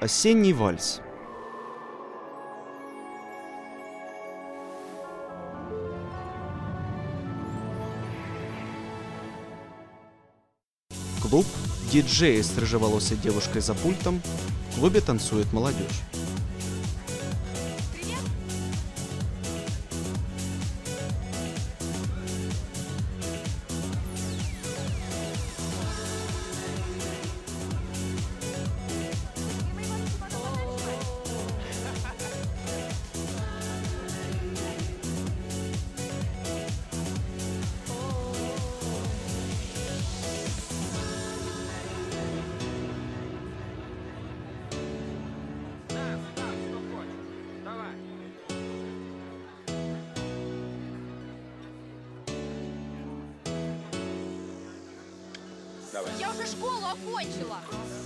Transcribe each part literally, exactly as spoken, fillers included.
Осенний вальс. Клуб. Диджей с рыжеволосой девушкой за пультом. В клубе танцует молодежь. Давай. Я уже школу окончила.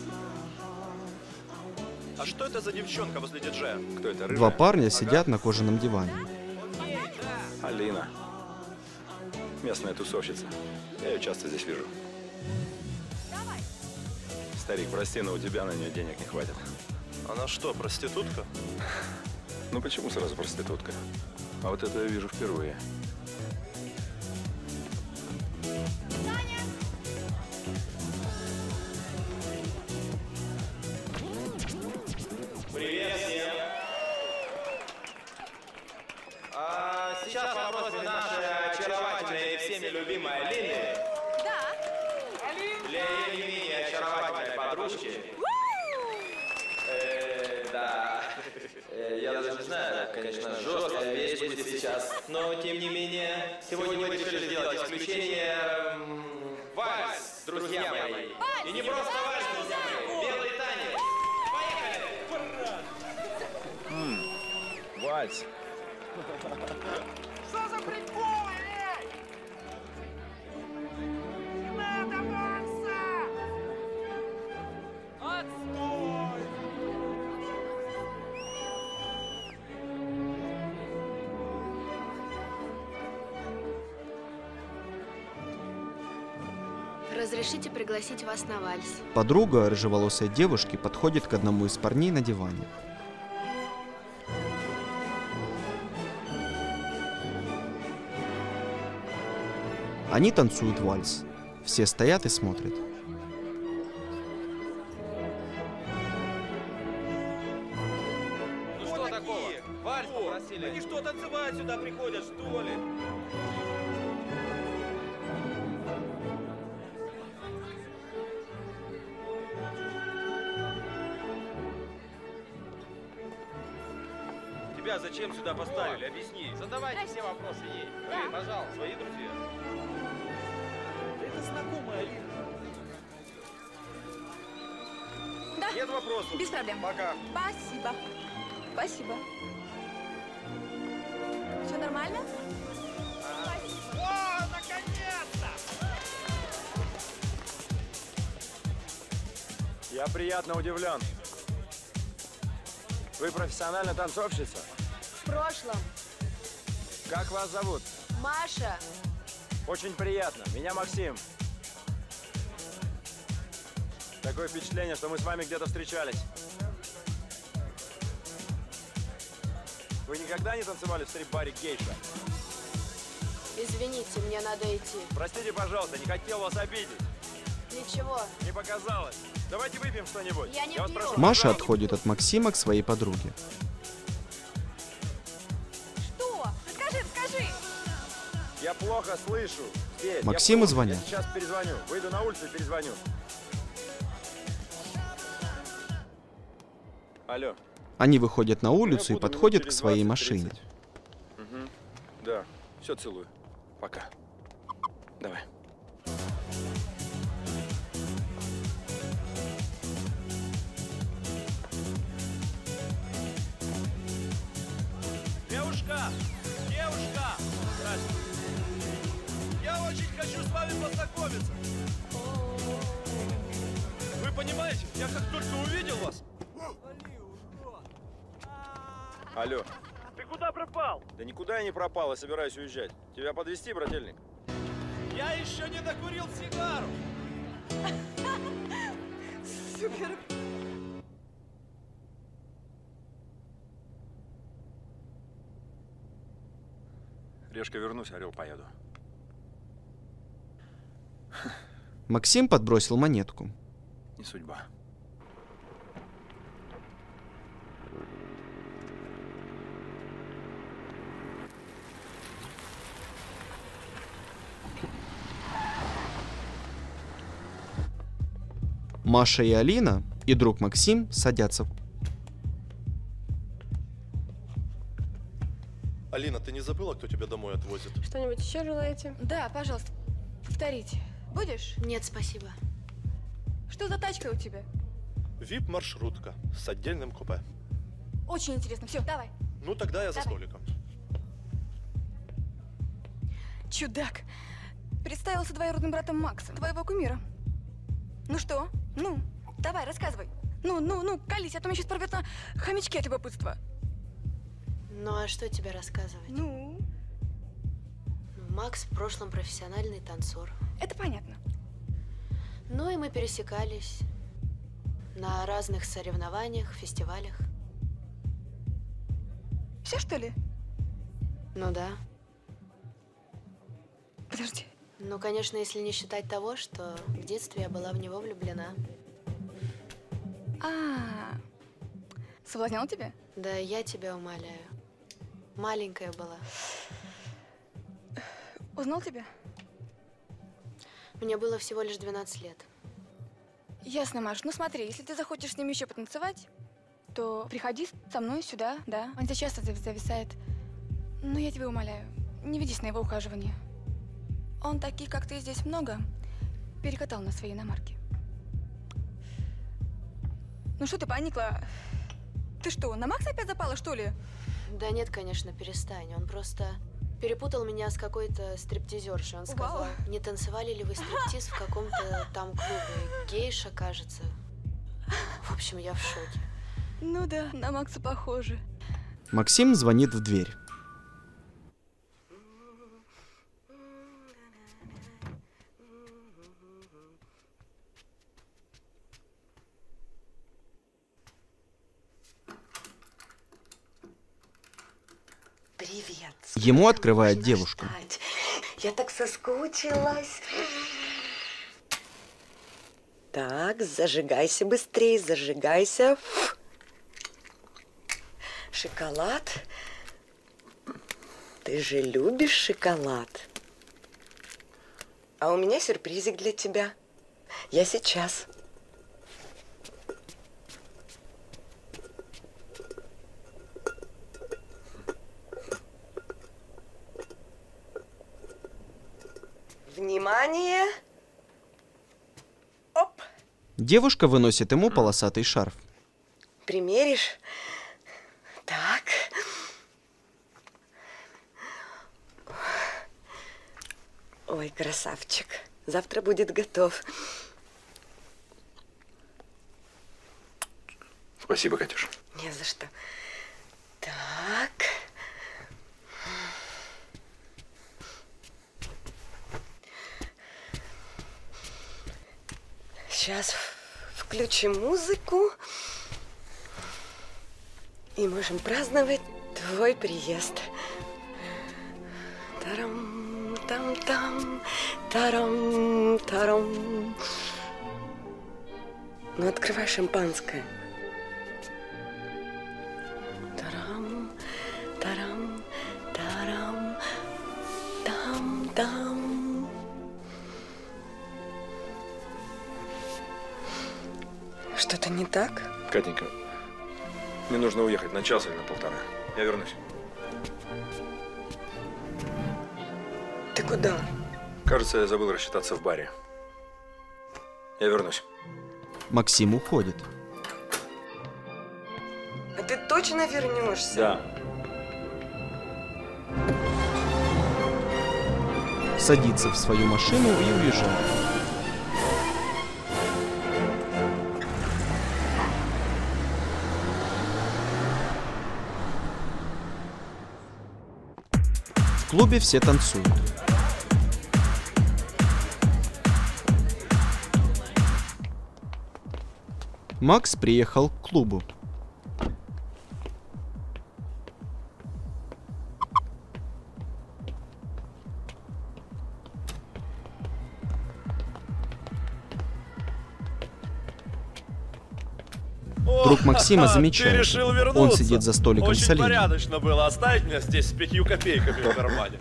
А что это за девчонка возле диджея? Кто это, рыжая? Два парня Ага. сидят на кожаном диване. Алина. Местная тусовщица. Я ее часто здесь вижу. Давай. Старик, прости, но у тебя на нее денег не хватит. Она что, проститутка? Ну почему сразу проститутка? А вот это я вижу впервые. Привет всем! А, сейчас по просьбе нашей очаровательной и всеми любимой Алины Да. для ее не менее очаровательной подружки. Э, да. Э, я даже не знаю, конечно, жесткая вещь будет сейчас, но тем не менее, сегодня мы решили сделать исключение. м, Вальс, друзья мои. И не просто вальс, друзья мои, белый танец. Поехали! Вальс. Что за приколы, эй? Не надо вальса! Отстой! Разрешите пригласить вас на вальс. Подруга рыжеволосой девушки подходит к одному из парней на диване. Они танцуют вальс. Все стоят и смотрят. Ну что такого? Вальс попросили. Они что, танцевать сюда приходят, что ли? Тебя зачем сюда поставили? Объясни. Задавайте все вопросы ей. Блин, пожалуйста. Свои друзья. Это знакомая Алина. Да. Нет вопросов. Без проблем. Пока. Спасибо. Спасибо. Все нормально? О, наконец-то! Я приятно удивлен. Вы профессиональная танцовщица? В прошлом Как вас зовут? Маша. Очень приятно. Меня Максим. Такое впечатление, что мы с вами где-то встречались. Вы никогда не танцевали в стрип-баре «Гейша»? Извините, мне надо идти. Простите, пожалуйста, не хотел вас обидеть. Ничего. Не показалось. Давайте выпьем что-нибудь. Я не вас пью. прошу, Маша пожалуйста. отходит от Максима к своей подруге. Что? Расскажи, расскажи. Я плохо слышу. Здесь. Максиму Я плохо. звонят. Я сейчас перезвоню. Выйду на улицу и перезвоню. Алло. Они выходят на улицу Я и буду подходят минут к через своей двадцать машине. тридцать. Угу. Да, все целую. Пока. Давай. Девушка! Девушка! Здравствуйте. Я очень хочу с вами познакомиться. Вы понимаете, я как только увидел вас... Алло. Ты куда пропал? Да никуда я не пропал, я собираюсь уезжать. Тебя подвезти, брательник? Я еще не докурил сигару. Супер. Решка вернусь, орел поеду. Максим подбросил монетку. Не судьба. Маша и Алина и друг Максим садятся. Алина, ты не забыла, кто тебя домой отвозит? Что-нибудь еще желаете? Да, пожалуйста, повторите. Будешь? Нет, спасибо. Что за тачка у тебя? вип-маршрутка с отдельным купе. Очень интересно. Все, давай. Ну, тогда я за Давай. столиком. Чудак. Представился двоюродным братом Макса, твоего кумира. Ну что? Ну, давай, рассказывай. Ну, ну, ну, колись, а то меня сейчас порвет на хомячке от любопытства. Ну, а что тебе рассказывать? Ну, Ну, Макс в прошлом профессиональный танцор. это понятно. Ну, и мы пересекались на разных соревнованиях, фестивалях. Все, что ли? Ну да. Подожди. Ну, конечно, если не считать того, что в детстве я была в него влюблена. А, соблазнял тебя? Да я тебя умоляю. Маленькая была. Узнал тебя? Мне было всего лишь двенадцать лет. Ясно, Маш. Ну смотри, если ты захочешь с ним еще потанцевать, то приходи со мной сюда, да. Он здесь часто зав- зависает. Но я тебя умоляю, не ведись на его ухаживание. Он таких, как ты, здесь много перекатал на своей иномарке. Ну что ты поникла? Ты что, на Макса опять запала, что ли? Да нет, конечно, перестань. Он просто перепутал меня с какой-то стриптизершей. Он сказал, Вау. не танцевали ли вы стриптиз в каком-то там клубе? Гейша, кажется. В общем, я в шоке. Ну да, на Макса похоже. Максим звонит в дверь. Привет. Ему Сколько открывает можно девушка. ждать? Я так соскучилась. Так, зажигайся быстрее, зажигайся. Шоколад. Ты же любишь шоколад. А у меня сюрпризик для тебя. Я сейчас. Внимание! Оп! Девушка выносит ему полосатый шарф. Примеришь? Так. Ой, красавчик. Завтра будет готов. Спасибо, Катюш. Не за что. Так. Сейчас включим музыку. И можем праздновать твой приезд. Тарам, там, там, тарам, тарам. Ну, открывай шампанское. Тарам, тарам, тарам, там, там. Что-то не так? Катенька, мне нужно уехать на час или на полтора. Я вернусь. Ты куда? Кажется, я забыл рассчитаться в баре. Я вернусь. Максим уходит. А ты точно вернешься? Да. Садится в свою машину и уезжает. В клубе все танцуют. Макс приехал к клубу. Друг Максима О, замечает. Ты решил Он вернуться. сидит за столиком Очень с Алиной. порядочно было оставить меня здесь с пятью копейками в кармане.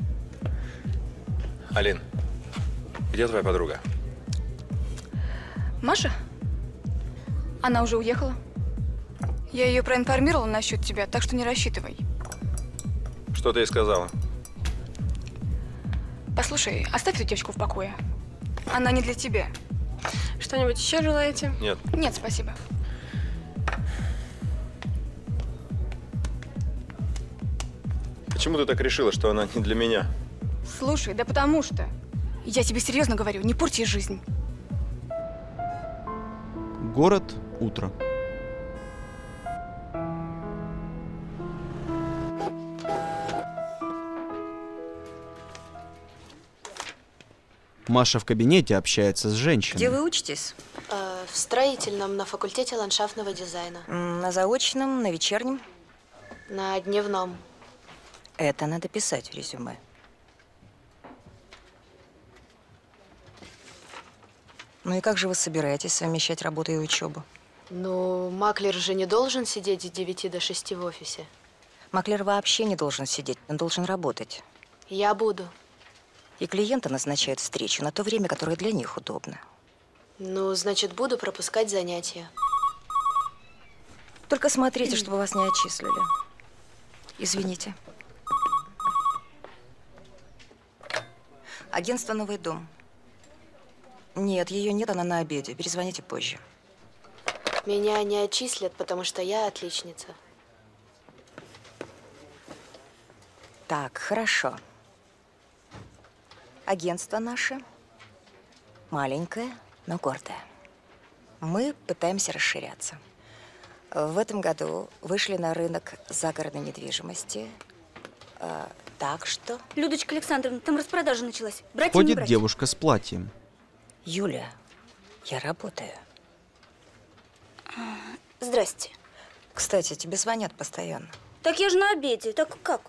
Алин, где твоя подруга? Маша? Она уже уехала. Я ее проинформировала насчет тебя, так что не рассчитывай. Что ты ей сказала? Послушай, оставь эту девочку в покое. Она не для тебя. Что-нибудь еще желаете? Нет. Нет, спасибо. Почему ты так решила, что она не для меня? Слушай, да потому что. Я тебе серьезно говорю, не порти ей жизнь. Город. Утро. Маша в кабинете общается с женщиной. Где вы учитесь? Э, в строительном, на факультете ландшафтного дизайна. М, На заочном, на вечернем? На дневном. Это надо писать в резюме. Ну и как же вы собираетесь совмещать работу и учебу? Ну, маклер же не должен сидеть с девяти до шести в офисе. Маклер вообще не должен сидеть, он должен работать. Я буду. И клиенты назначают встречу на то время, которое для них удобно. Ну, значит, буду пропускать занятия. Только смотрите, чтобы вас не отчислили. Извините. Агентство «Новый дом». Нет, ее нет, она на обеде. Перезвоните позже. Меня не отчислят, потому что я отличница. Так, хорошо. Агентство наше маленькое, но гордое. Мы пытаемся расширяться. В этом году вышли на рынок загородной недвижимости. Э, так что… Людочка Александровна, там распродажа началась. Брать или не Ходит брать? девушка с платьем. Юля, я работаю. Здрасте. Кстати, тебе звонят постоянно. Так я же на обеде. Так как?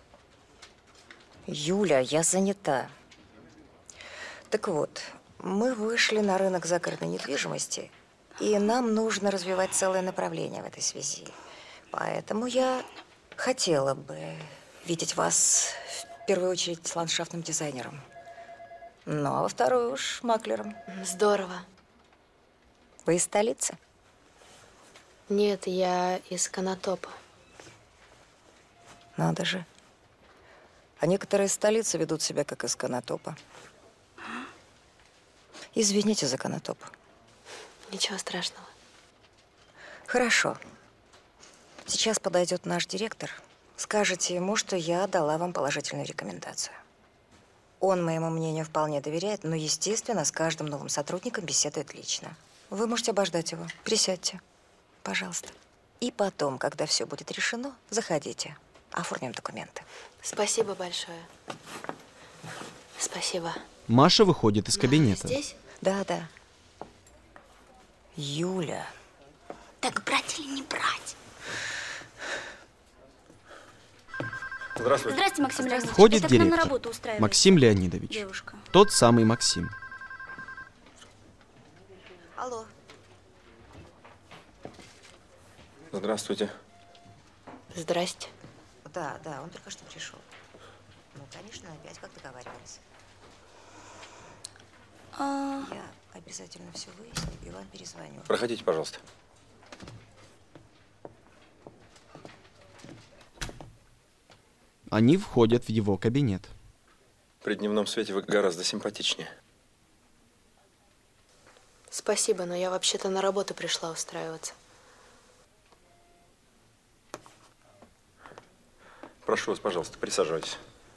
Юля, я занята. Так вот, мы вышли на рынок загородной недвижимости, и нам нужно развивать целое направление в этой связи. Поэтому я хотела бы видеть вас в первую очередь с ландшафтным дизайнером, ну а во вторую уж маклером. Здорово. Вы из столицы? Нет, я из Конотопа. Надо же. А некоторые из столицы ведут себя как из Конотопа. Извините за Конотоп. Ничего страшного. Хорошо. Сейчас подойдет наш директор. Скажете ему, что я дала вам положительную рекомендацию. Он моему мнению вполне доверяет, но, естественно, с каждым новым сотрудником беседует лично. Вы можете обождать его. Присядьте, пожалуйста. И потом, когда все будет решено, заходите. Оформим документы. Спасибо большое. Спасибо. Маша выходит из кабинета. Здесь? Да, да. Юля. Так брать или не брать? Здравствуйте. Здрасте, Максим Леонидович. Входит Это к нам на директор. работу устраивается. Максим Леонидович. Девушка. Тот самый Максим. Алло. Здравствуйте. Здрасте. Да, да, он только что пришел. Ну, конечно, опять как договаривались. А... Я обязательно все выясню и вам перезвоню. Проходите, пожалуйста. Они входят в его кабинет. При дневном свете вы гораздо симпатичнее. Спасибо, но я вообще-то на работу пришла устраиваться. Прошу вас, пожалуйста, присаживайтесь.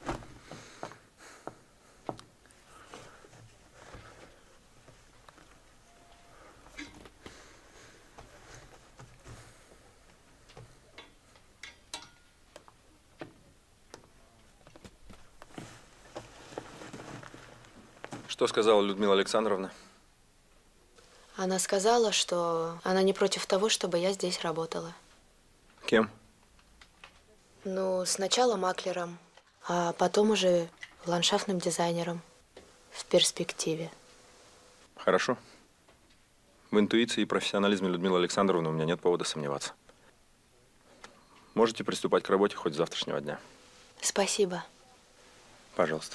Что сказала Людмила Александровна? Она сказала, что она не против того, чтобы я здесь работала. Кем? Ну, сначала маклером, а потом уже ландшафтным дизайнером в перспективе. Хорошо. В интуиции и профессионализме Людмилы Александровны у меня нет повода сомневаться. Можете приступать к работе хоть с завтрашнего дня. Спасибо. Пожалуйста.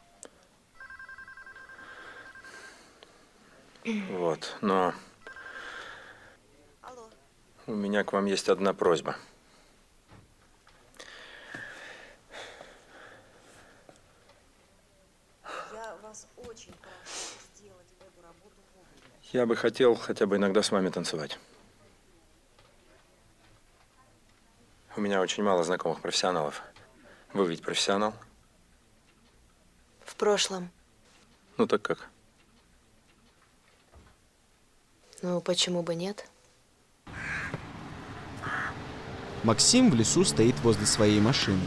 Вот, но у меня к вам есть одна просьба. Я вас очень прошу сделать эту работу вовремя. Я бы хотел хотя бы иногда с вами танцевать. У меня очень мало знакомых профессионалов. Вы ведь профессионал? В прошлом. Ну так как? Ну, почему бы нет? Максим в лесу стоит возле своей машины.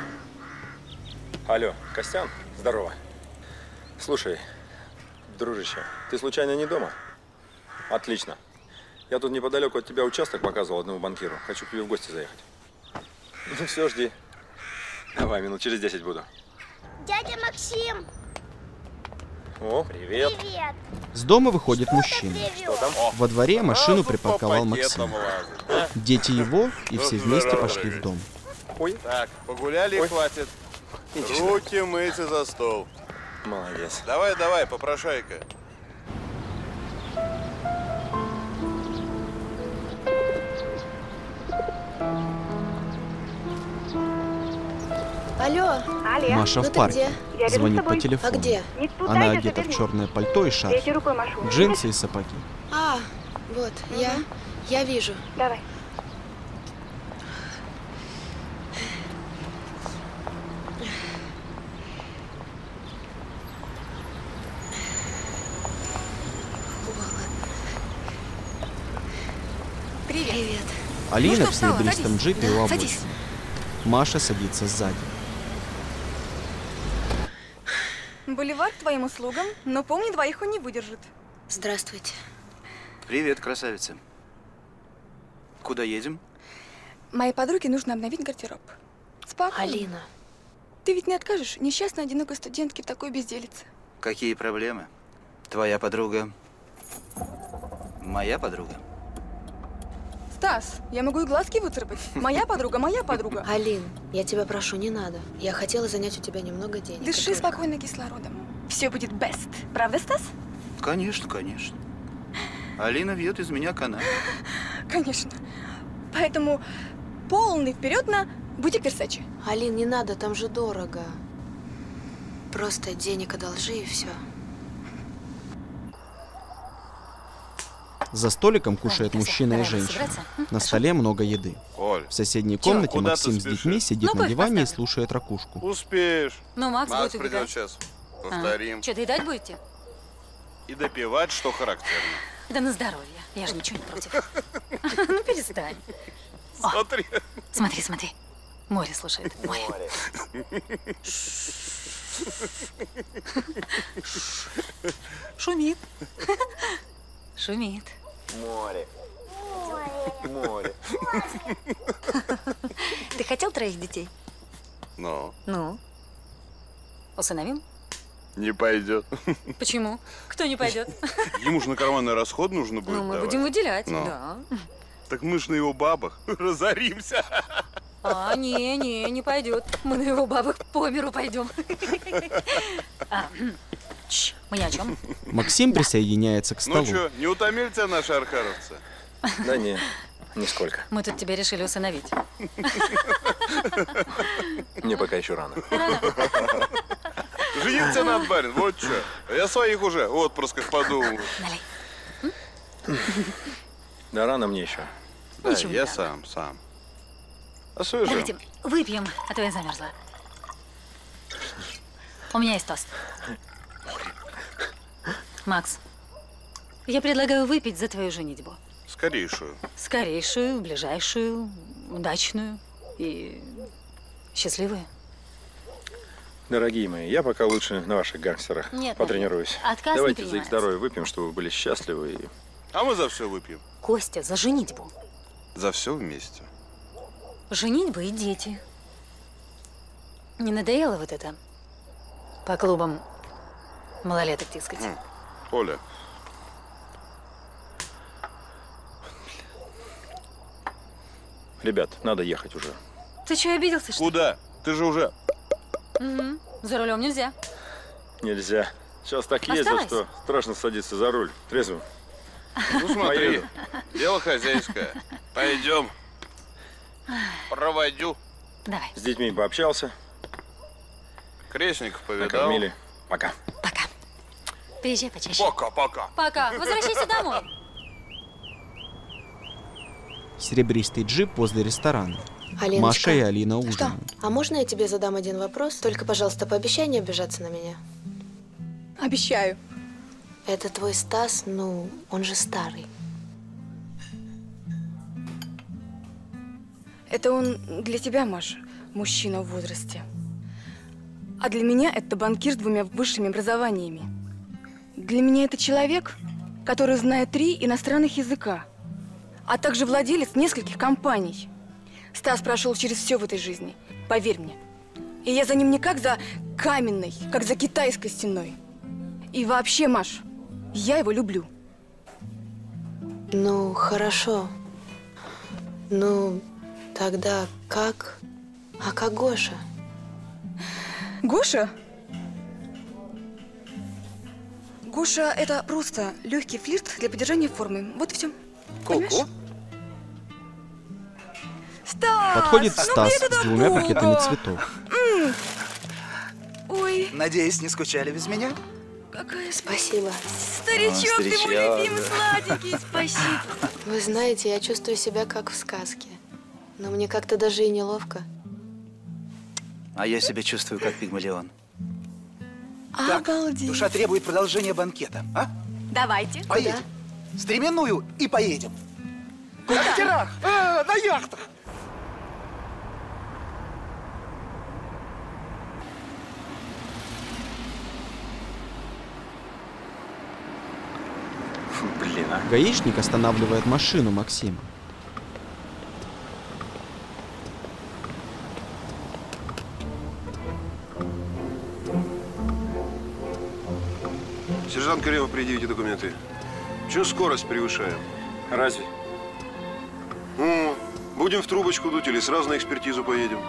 Алло, Костян, здорово. Слушай, дружище, ты случайно не дома? Отлично. Я тут неподалеку от тебя участок показывал одному банкиру. Хочу к тебе в гости заехать. Ну все, жди. Давай, минут через десять буду. Дядя Максим! О, привет. Привет! С дома выходит мужчина. Что там? Во дворе машину припарковал по Максим. пакетам лазать. Дети его и все вместе пошли в дом. Ой, Так, погуляли, Ой. хватит. иди сюда. Руки мыть и за стол. Молодец. Давай, давай, попрошайка. Алло, Маша ну в ты парке. где? Звонит по А телефону. где? Она одета в черное пальто и шарф, джинсы и сапоги. А, вот, я, я вижу. Давай. Привет. Привет. Алина Ну в что, встала? серебристом Садись. джипе у Да, обочины. садись. Маша садится сзади. Боливар к твоим услугам, но помни, двоих он не выдержит. Здравствуйте. Привет, красавица. Куда едем? Моей подруге нужно обновить гардероб. Спокойно. Алина. Ты ведь не откажешь несчастной одинокой студентке в такой безделице. Какие проблемы? Твоя подруга... Моя подруга. Стас, я могу и глазки выцарапать. Моя подруга, моя подруга. Алин, я тебя прошу, не надо. Я хотела занять у тебя немного денег. Дыши и только. спокойно кислородом. Все будет best. Правда, Стас? Конечно, конечно. Алина вьет из меня канат. Конечно. Поэтому полный вперед на бутик Версачи. Алин, не надо, там же дорого. Просто денег одолжи и все. За столиком кушают мужчина и женщина. На столе много еды. Оль, В соседней комнате куда Максим ты с детьми спешишь? сидит Ну, на кофе диване и поставь. слушает ракушку. успеешь. Ну, Макс, Макс будет придет убегать. сейчас. А, Повторим. Что, доедать будете? И допивать, что характерно. Да на здоровье. Я же ничего не против. Ну, перестань. О, Смотри. смотри, смотри. Море слушает. Море. Шумит. Шумит. Море. Море. Ты хотел троих детей? Но Ну? Усыновим? не пойдет. Почему? Кто не пойдет? Ему же на карманный расход нужно будет Ну, мы давать. будем выделять. Ну. Да. Так мы ж на его бабах разоримся. А, не, не, не пойдет. Мы на его бабах по миру пойдем. А, чш, мы ни о чем. Максим присоединяется к Ну столу. что, не утомили тебя наши архаровцы? Да не, нисколько. Мы тут тебя решили усыновить. Мне пока еще рано. Жениться надо, барин, вот что. Я своих уже в отпрысках подумал. Налей. Да рано мне еще. Да, Ничего не я надо. сам, сам. Освежим. Давайте выпьем, а то я замерзла. У меня есть тост. Макс, я предлагаю выпить за твою женитьбу. Скорейшую. Скорейшую, ближайшую, удачную и счастливую. Дорогие мои, я пока лучше на ваших гангстерах Нет, потренируюсь. отказ не Давайте за их принимается. здоровье выпьем, чтобы вы были счастливы. И... А мы за все выпьем. Костя, за женитьбу. За все вместе. Женитьба и дети. Не надоело вот это? По клубам малолеток тискать. М. Оля, Ребят, надо ехать уже. Ты что, обиделся, что ли? Куда? Ты же уже... Угу. За рулем нельзя. Нельзя. Сейчас так ездил, Оставайся. что страшно садиться за руль. Трезвым. Ну смотри, Поеду. дело хозяйское. Пойдем. Проводю. Давай. С детьми пообщался. Крестников повидал. Накормили. Пока. Приезжай почаще. Пока-пока. Пока. Возвращайся домой. Серебристый джип возле ресторана. Аленочка. Маша и Алина ужинают. А можно я тебе задам один вопрос? Только, пожалуйста, пообещай не обижаться на меня. Обещаю. Это твой Стас, ну, он же старый. Это он для тебя, Маша, мужчина в возрасте. А для меня это банкир с двумя высшими образованиями. Для меня это человек, который знает три иностранных языка, а также владелец нескольких компаний. Стас прошел через все в этой жизни, поверь мне. И я за ним не как за каменной, как за китайской стеной. И вообще, Маш, я его люблю. Ну, хорошо. Ну, тогда как? А как Гоша? Гоша? Гоша – это просто легкий флирт для поддержания формы. Вот и все. Ку-ку. Стас! Подходит ну Стас где ты с двумя такой? пакетами цветов. М. Ой, Надеюсь, не скучали без меня? какая Спасибо. старичок, ты мой старичок, любимый, сладенький, спасибо. Вы знаете, я чувствую себя как в сказке. Но мне как-то даже и неловко. А я себя чувствую как пигмалион. Так, Обалдеть. душа требует продолжения банкета, а? Давайте. Поедем. Стременную и поедем. На катерах, а, на яхтах. Блин, а. Гаишник останавливает машину Максима. Сержант Каримов, предъявите документы. Чего скорость превышаем? Разве? Ну, будем в трубочку дуть или сразу на экспертизу поедем?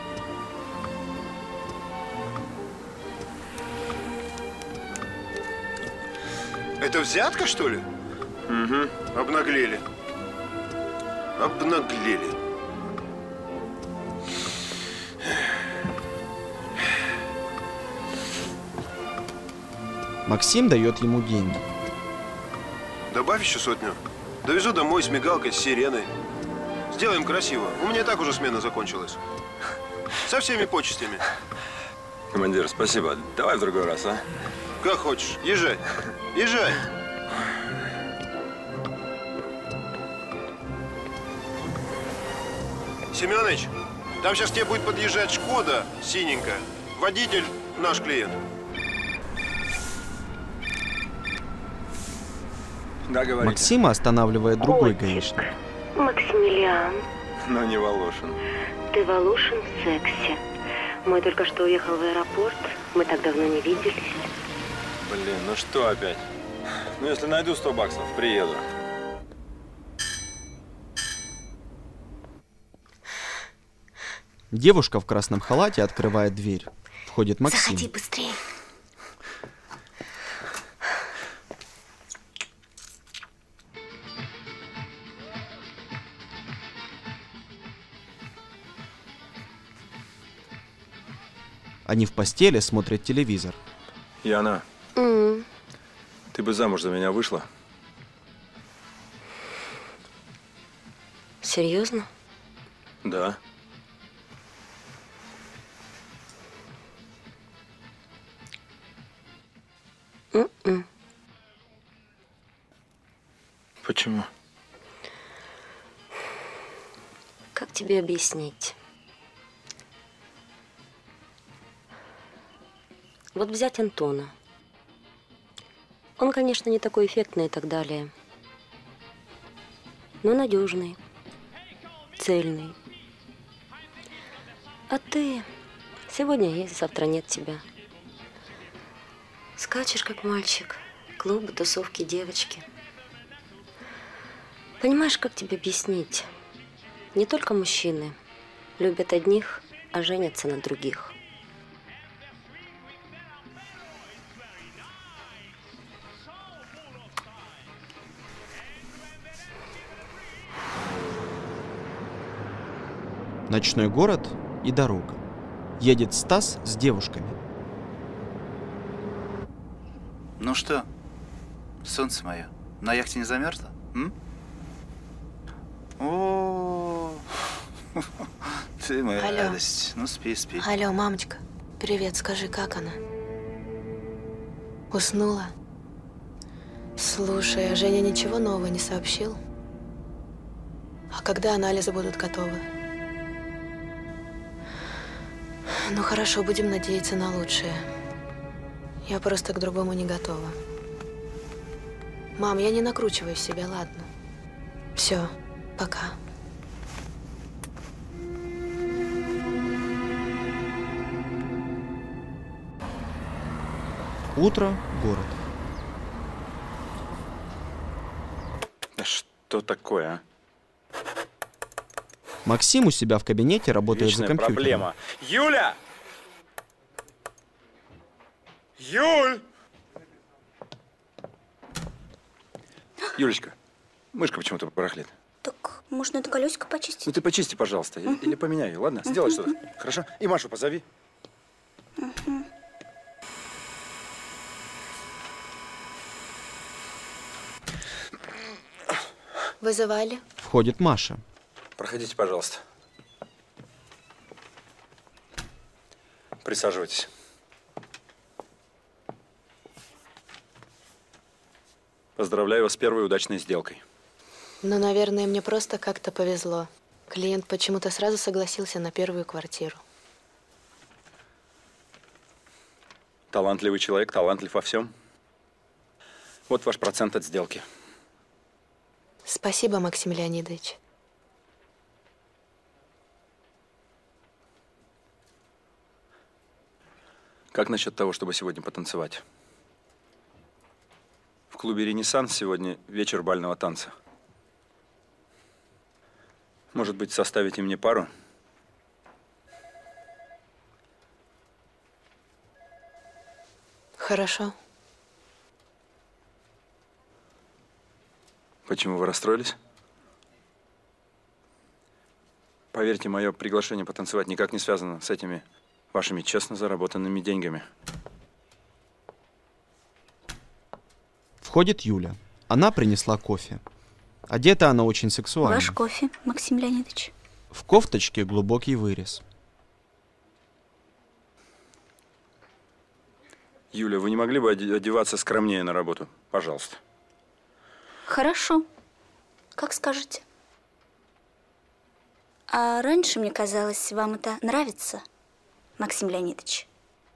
Это взятка, что ли? Угу. Обнаглели. Обнаглели. Максим дает ему деньги. Добавь еще сотню. Довезу домой с мигалкой, с сиреной. Сделаем красиво. У меня и так уже смена закончилась. Со всеми почестями. Командир, спасибо. Давай в другой раз, а? Как хочешь. Езжай. Езжай. Семёныч, там сейчас тебе будет подъезжать Шкода синенькая. Водитель наш клиент. Да, говорите. Максима останавливает другой гаишник. Максимилиан, Но не Волошин. ты Волошин в сексе. Мой только что уехал в аэропорт. Мы так давно не виделись. Блин, ну что опять? Ну, если найду сто баксов, приеду. Девушка в красном халате открывает дверь. Входит Максим. Заходи быстрее. Они в постели смотрят телевизор. Яна, М. ты бы замуж за меня вышла? Серьезно? Да. М-м. Почему? Как тебе объяснить? Вот взять Антона. Он, конечно, не такой эффектный и так далее. Но надежный, цельный. А ты сегодня есть, завтра нет тебя. Скачешь, как мальчик. Клубы, тусовки, девочки. Понимаешь, как тебе объяснить? Не только мужчины любят одних, а женятся на других. Ночной город и дорога. Едет Стас с девушками. Ну что, солнце мое, на яхте не замерзло? М? О, ты моя Алло. радость. Ну спи, спи. Алло, мамочка, привет, скажи, как она? Уснула? Слушай, а Женя ничего нового не сообщил? А когда анализы будут готовы? Ну хорошо, будем надеяться на лучшее. Я просто к другому не готова. Мам, я не накручиваю себя, ладно? Все, пока. Утро, город. Да что такое, а? Максим у себя в кабинете работает Вечная за компьютером. проблема. Юля! Юль! Юлечка, мышка почему-то барахлит. Так, можно это колесико почистить? Ну ты почисти, пожалуйста, или, или поменяй ее, ладно? Сделай что-то, хорошо? И Машу позови. Угу. Вызывали? Входит Маша. Проходите, пожалуйста. Присаживайтесь. Поздравляю вас с первой удачной сделкой. Ну, наверное, мне просто как-то повезло. Клиент почему-то сразу согласился на первую квартиру. Талантливый человек, талантлив во всем. Вот ваш процент от сделки. Спасибо, Максим Леонидович. Как насчет того, чтобы сегодня потанцевать? В клубе «Ренессанс» сегодня вечер бального танца. Может быть, составите мне пару? Хорошо. Почему вы расстроились? Поверьте, мое приглашение потанцевать никак не связано с этими вашими честно заработанными деньгами. Входит Юля. Она принесла кофе. Одета она очень сексуально. Ваш кофе, Максим Леонидович. В кофточке глубокий вырез. Юля, вы не могли бы одеваться скромнее на работу? Пожалуйста. Хорошо. Как скажете. А раньше, мне казалось, вам это нравится, Максим Леонидович.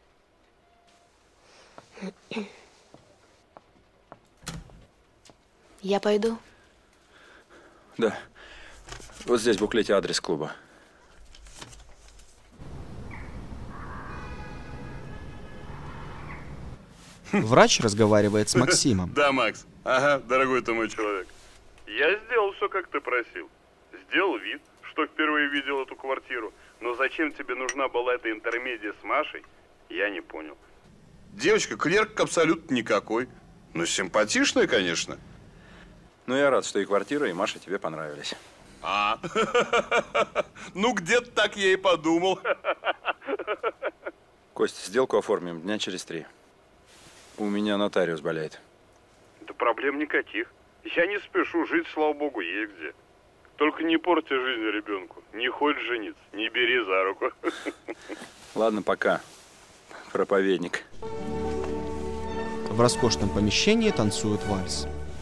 Я пойду? Да. Вот здесь в буклете адрес клуба. Врач разговаривает с Максимом. Да, Макс. Ага, дорогой ты мой человек. Я сделал все, как ты просил. Сделал вид, что впервые видел эту квартиру. Но зачем тебе нужна была эта интермедия с Машей, я не понял. Девочка, клерк абсолютно никакой. Ну, симпатичная, конечно. Ну, я рад, что и квартира, и Маша тебе понравились. А, ну где-то так я и подумал. Кость, сделку оформим дня через три. У меня нотариус болеет. Да проблем никаких. Я не спешу, жить, слава богу, есть где. Только не порти жизнь ребенку. Не хочешь жениться, не бери за руку. Ладно, пока, проповедник. В роскошном помещении танцуют вальс.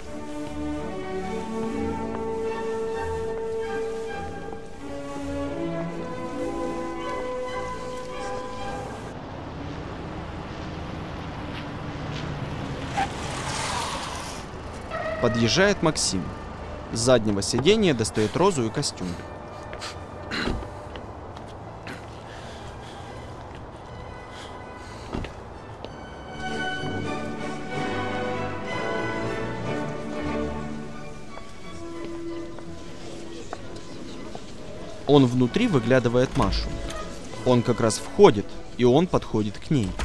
Подъезжает Максим. С заднего сиденья достает розу и костюм. Он внутри выглядывает Машу. Он как раз входит, и он подходит к ней.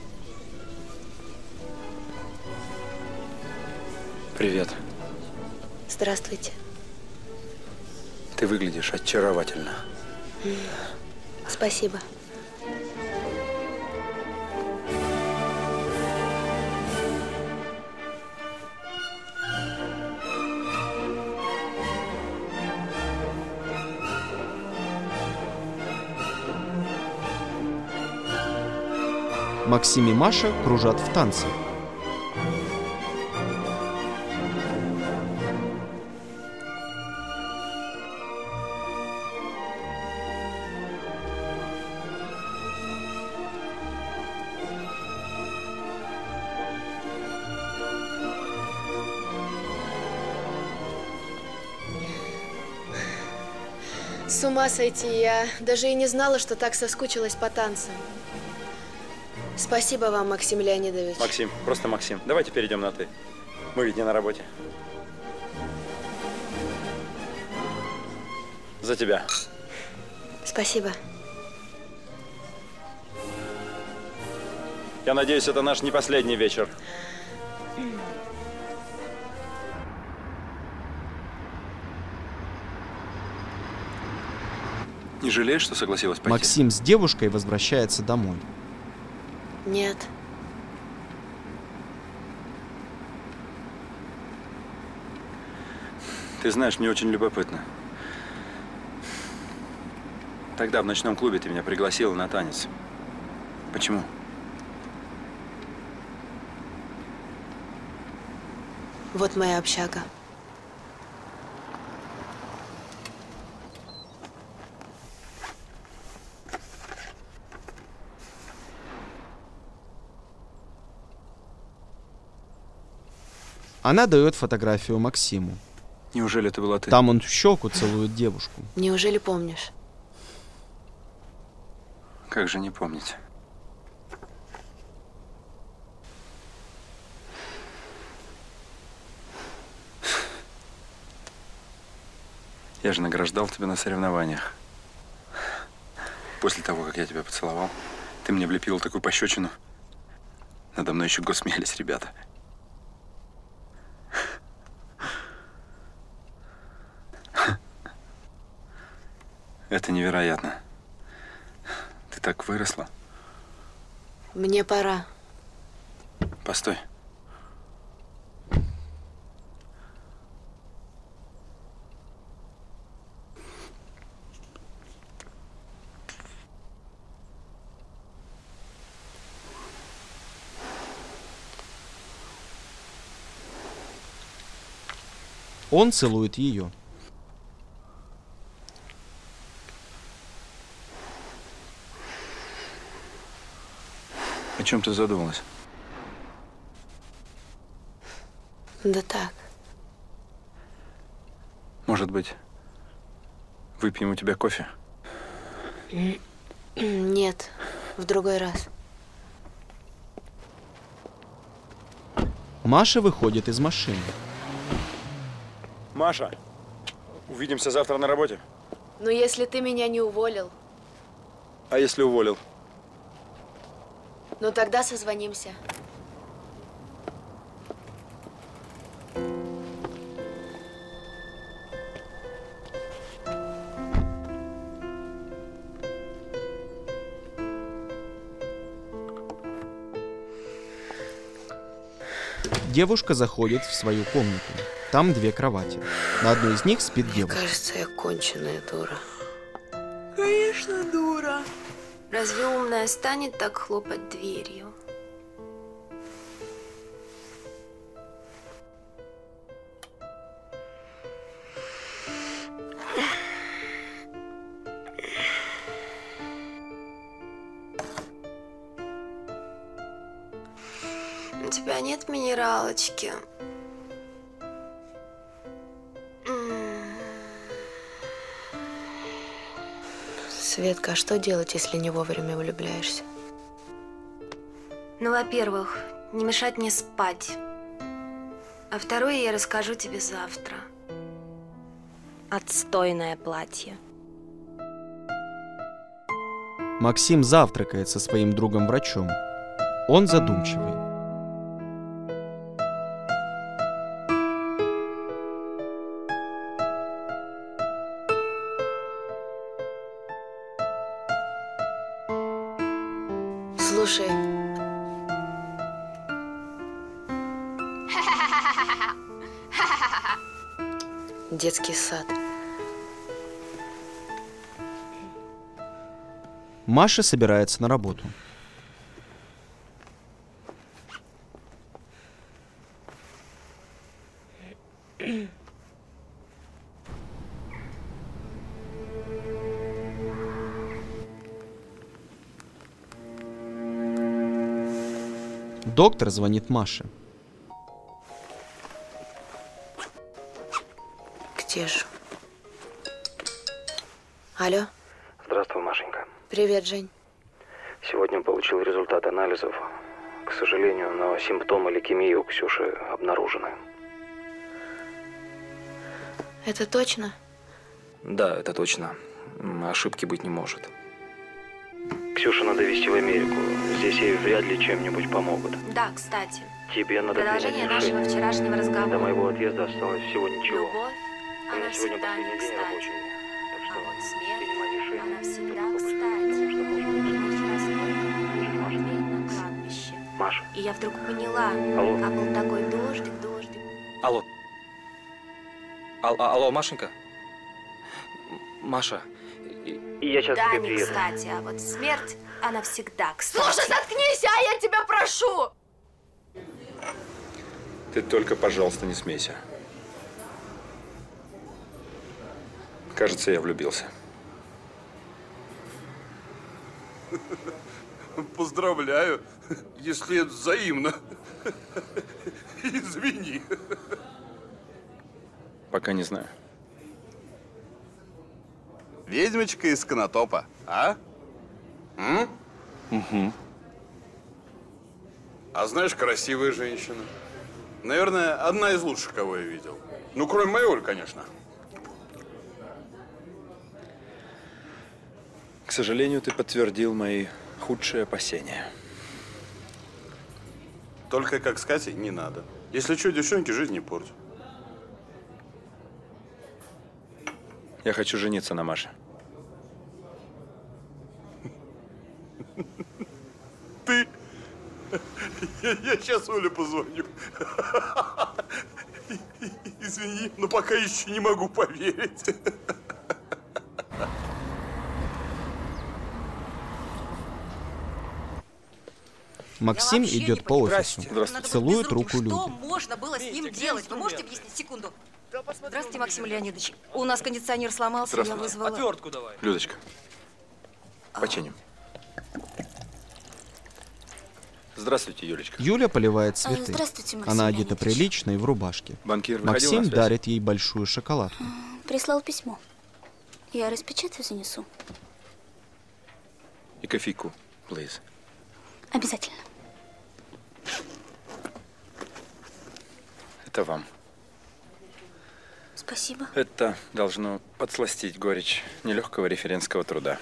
Привет. Здравствуйте. Ты выглядишь очаровательно. Спасибо. Максим и Маша кружат в танце. С ума сойти, я даже и не знала, что так соскучилась по танцам. Спасибо вам, Максим Леонидович. Максим, просто Максим. Давайте перейдем на «ты». Мы ведь не на работе. За тебя. Спасибо. Я надеюсь, это наш не последний вечер. Не жалеешь, что согласилась пойти? Максим с девушкой возвращается домой. Нет. Ты знаешь, мне очень любопытно. Тогда в ночном клубе ты меня пригласила на танец. Почему? Вот моя общага. Она дает фотографию Максиму. Неужели это была ты? Там он в щеку целует девушку. Неужели помнишь? Как же не помнить? Я же награждал тебя на соревнованиях. После того, как я тебя поцеловал, ты мне влепил такую пощечину. Надо мной еще госмеялись ребята. Это невероятно. Ты так выросла. Мне пора. Постой. Он целует ее. О чем ты задумалась? Да так. Может быть, выпьем у тебя кофе? Нет, в другой раз. Маша выходит из машины. Маша, увидимся завтра на работе. Ну, если ты меня не уволил, А если уволил? ну тогда созвонимся. Девушка заходит в свою комнату. Там две кровати. На одной из них спит девушка. Кажется, я конченая дура. Конечно, дура. Разве умная станет так хлопать дверью? У тебя нет минералочки? Светка, а что делать, если не вовремя влюбляешься? Ну, во-первых, не мешать мне спать. А второе я расскажу тебе завтра. Отстойное платье. Максим завтракает со своим другом-врачом. Он задумчивый. Слушай. Детский сад. Маша собирается на работу. Доктор звонит Маше. Где же? Алло. Здравствуй, Машенька. Привет, Жень. Сегодня получил результат анализов. К сожалению, но симптомы лейкемии у Ксюши обнаружены. Это точно? Да, это точно. Ошибки быть не может. Ксюшу надо везти в Америку. Здесь ей вряд ли чем-нибудь помогут. Да, кстати. Тебе надо Продолжение принять решение. нашего вчерашнего разговора. До моего отъезда осталось всего ничего. Любовь, У меня она сегодня всегда последний не день кстати. рабочий. Так что А вот смерть, принимай решение. она всегда кстати. Мы вчера снова были на кладбище. Маша. И я вдруг поняла, Алло. а был такой дождик, дождик. Алло. Ал алло, Машенька? Маша. И я сейчас Да, тебе не приеду. кстати, а вот смерть, она всегда кстати. Слушай, заткнись, а я тебя прошу! Ты только, пожалуйста, не смейся. Кажется, я влюбился. Поздравляю, если это взаимно. Извини. Пока не знаю. Ведьмочка из Конотопа, а? М? Угу. А знаешь, красивая женщина. Наверное, одна из лучших, кого я видел. Ну, кроме моей Оли, конечно. К сожалению, ты подтвердил мои худшие опасения. Только как с Катей не надо. Если что, девчонки жизнь не портят. Я хочу жениться на Маше. Ты... Я, я сейчас Оле позвоню. Извини, но пока еще не могу поверить. Максим идет по офису. Здравствуйте. Целует руку Что Люде. можно было с ним делать? Вы можете объяснить? Секунду. Здравствуйте, Максим Леонидович. У нас кондиционер сломался, я Здравствуйте. вызвала... Отвертку давай. Людочка, починим. Здравствуйте, Юлечка. Юля поливает цветы. Здравствуйте, Максим Она одета Леонидович. прилично и в рубашке. Банкир выходил Максим на связь? дарит ей большую шоколадку. Прислал письмо. Я распечатаю, занесу. И кофейку, please. Обязательно. Это вам. Спасибо. Это должно подсластить горечь нелегкого референтского труда.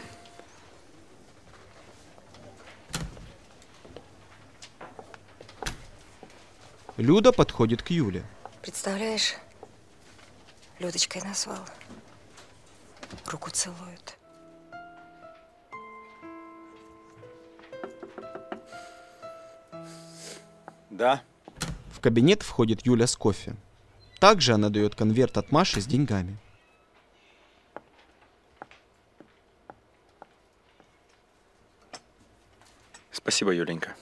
Люда подходит к Юле. Представляешь, Людочкой назвал. Руку целует. Да. В кабинет входит Юля с кофе. Также она дает конверт от Маши с деньгами. Спасибо, Юленька.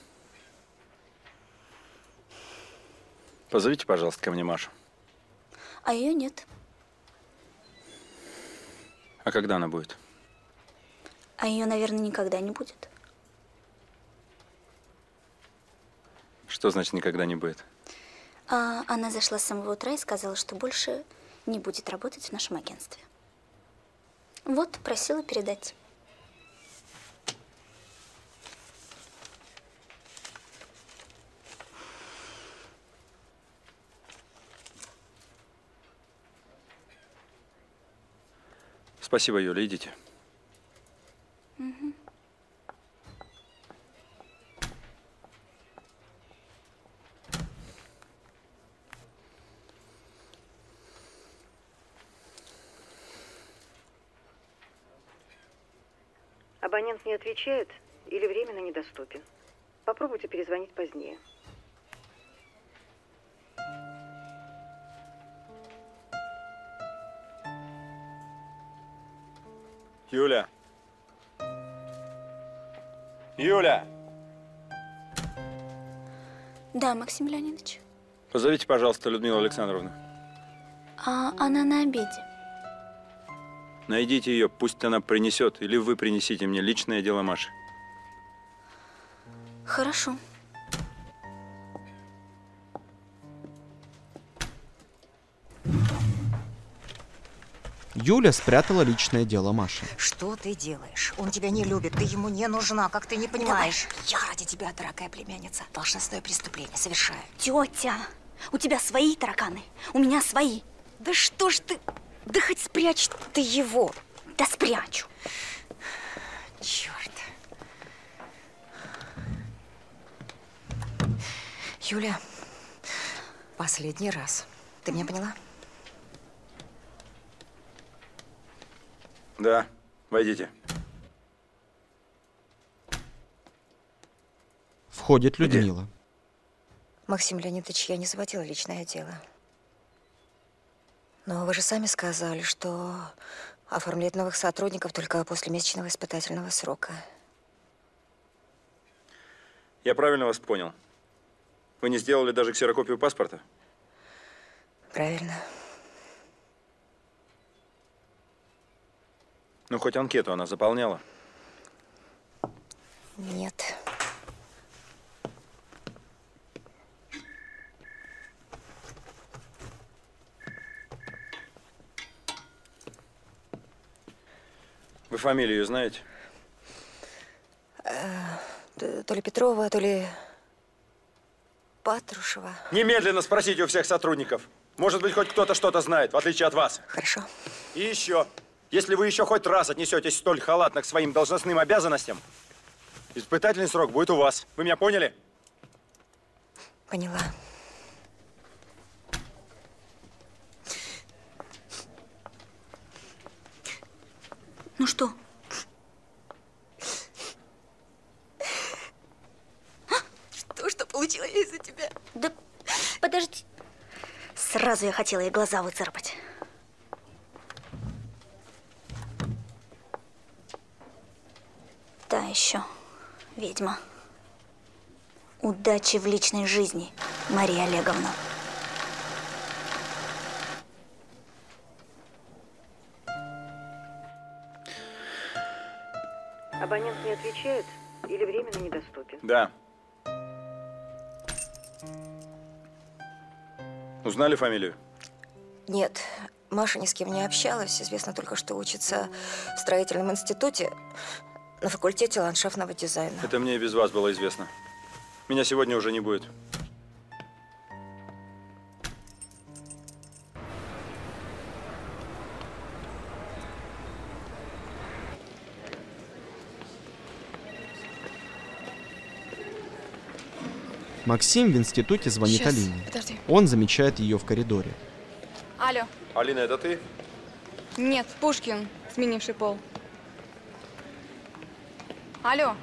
Позовите, пожалуйста, ко мне Машу. А ее нет. А когда она будет? А ее, наверное, никогда не будет. Что значит никогда не будет? А она зашла с самого утра и сказала, что больше не будет работать в нашем агентстве. Вот, просила передать. Спасибо, Юля, идите. Угу. Абонент не отвечает или временно недоступен. Попробуйте перезвонить позднее. Юля. Юля! Да, Максим Леонидович. Позовите, пожалуйста, Людмилу Александровну. А она на обеде. Найдите ее, пусть она принесет, или вы принесите мне личное дело Маши. Хорошо. Юля спрятала личное дело Маши. Что ты делаешь? Он тебя не любит, ты ему не нужна, как ты не понимаешь. Давай. Я ради тебя, дорогая племянница, должностное преступление совершаю. Тетя, у тебя свои тараканы, у меня свои. Да что ж ты... Да хоть спрячь ты его. Да спрячу. Черт. Юля, последний раз. Ты меня поняла? Да, войдите. Входит Людмила. Максим Леонидович, я не заводила личное дело. Но вы же сами сказали, что оформлять новых сотрудников только после месячного испытательного срока. Я правильно вас понял? Вы не сделали даже ксерокопию паспорта? Правильно. Ну, хоть анкету она заполняла? Нет. Вы фамилию ее знаете? Э, то ли Петрова, то ли Патрушева. Немедленно спросите у всех сотрудников. Может быть, хоть кто-то что-то знает, в отличие от вас. Хорошо. И еще. Если вы еще хоть раз отнесетесь столь халатно к своим должностным обязанностям, испытательный срок будет у вас. Вы меня поняли? Поняла. Ну что? Что, что получила я из-за тебя? Да подожди. Сразу я хотела ей глаза выцарапать. Та еще ведьма. Удачи в личной жизни, Мария Олеговна. Абонент не отвечает или временно недоступен? Да. Узнали фамилию? Нет, Маша ни с кем не общалась. Известно только, что учится в строительном институте на факультете ландшафтного дизайна. Это мне и без вас было известно. Меня сегодня уже не будет. Максим в институте звонит Сейчас, Алине. подожди. Он замечает ее в коридоре. Алло. Алина, это ты? Нет, Пушкин, сменивший пол. Алло.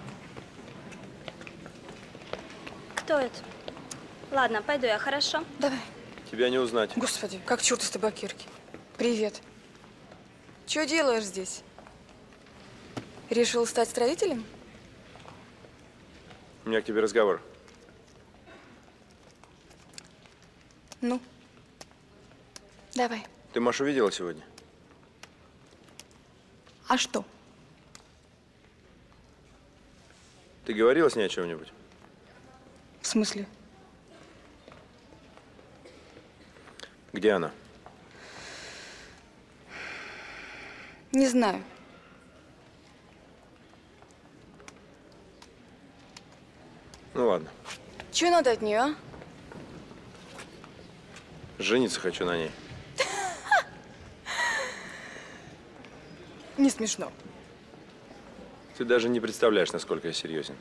Кто это? Ладно, пойду я, хорошо? Давай. Тебя не узнать. Господи, как черт из табакерки. Привет. Что делаешь здесь? Решил стать строителем? У меня к тебе разговор. Ну, давай. Ты Машу видела сегодня? А что? Ты говорила с ней о чем-нибудь? В смысле? Где она? Не знаю. Ну ладно. Чего надо от нее, а? Жениться хочу на ней. Не смешно. Ты даже не представляешь, насколько я серьезен.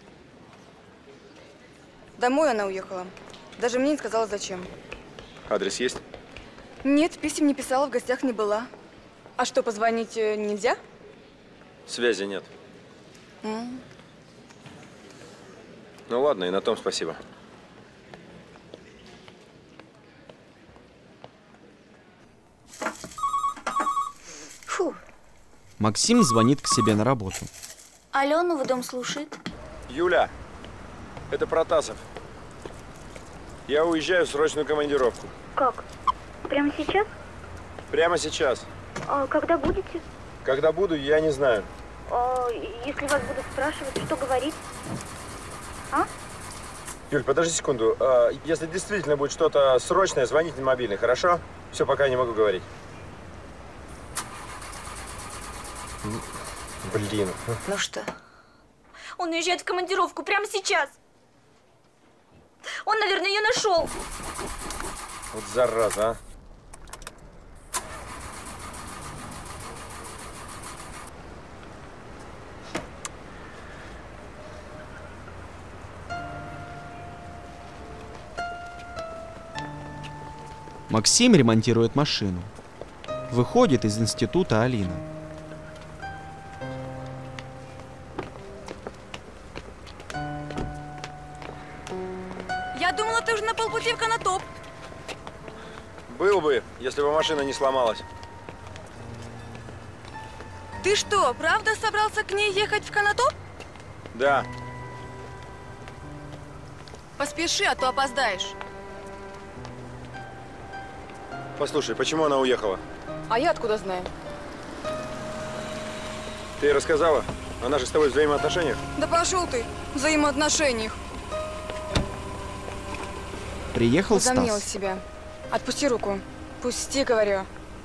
Домой она уехала. Даже мне не сказала, зачем. Адрес есть? Нет, писем не писала, в гостях не была. А что, позвонить э, нельзя? Связи нет. М. Ну ладно, и на том спасибо. Фу. Максим звонит к себе на работу. Алло, новый дом слушает. Юля, это Протасов. Я уезжаю в срочную командировку. Как? Прямо сейчас? Прямо сейчас. А когда будете? Когда буду, я не знаю. А, если вас будут спрашивать, что говорить? А? Юль, подожди секунду. А, если действительно будет что-то срочное, звоните на мобильный, хорошо? Все, пока я не могу говорить. Блин. Ну что? Он уезжает в командировку прямо сейчас. Он, наверное, ее нашел. Вот зараза, а. Максим ремонтирует машину. Выходит из института Алина. Я думала, ты уже на полпути в Конотоп. Был бы, если бы машина не сломалась. Ты что, правда собрался к ней ехать в Конотоп? Да. Поспеши, а то опоздаешь. Послушай, почему она уехала? А я откуда знаю? Ты ей рассказала? Она же с тобой в взаимоотношениях? Да пошел ты в взаимоотношениях. Приехал Возомнил Стас. себя. Отпусти руку. Пусти, говорю.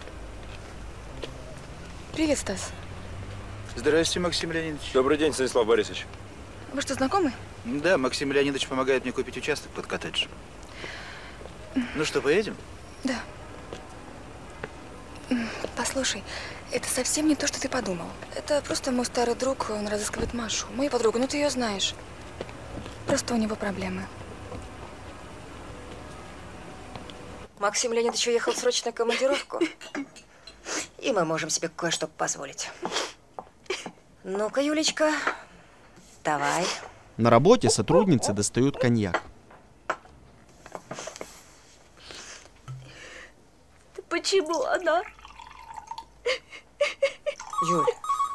Привет, Стас. Здравствуйте, Максим Леонидович. Добрый день, Станислав Борисович. Вы что, знакомы? Да, Максим Леонидович помогает мне купить участок под коттедж. Ну что, поедем? Да. Послушай, это совсем не то, что ты подумал. Это просто мой старый друг, он разыскивает Машу. Мою подругу, ну ты ее знаешь. Просто у него проблемы. Максим Леонидович уехал в срочную командировку. И мы можем себе кое-что позволить. Ну-ка, Юлечка, давай. На работе сотрудницы достают коньяк. Почему она? Юль.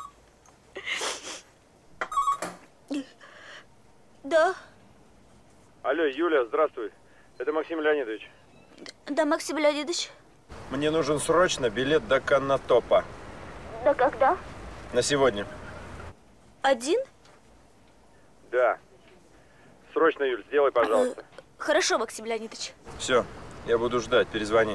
Да. Алло, Юля, здравствуй. Это Максим Леонидович. Да, Максим Леонидович. Мне нужен срочно билет до Конотопа. Да когда? На сегодня. Один? Да. Срочно, Юль, сделай, пожалуйста. Хорошо, Максим Леонидович. Все, я буду ждать, перезвони.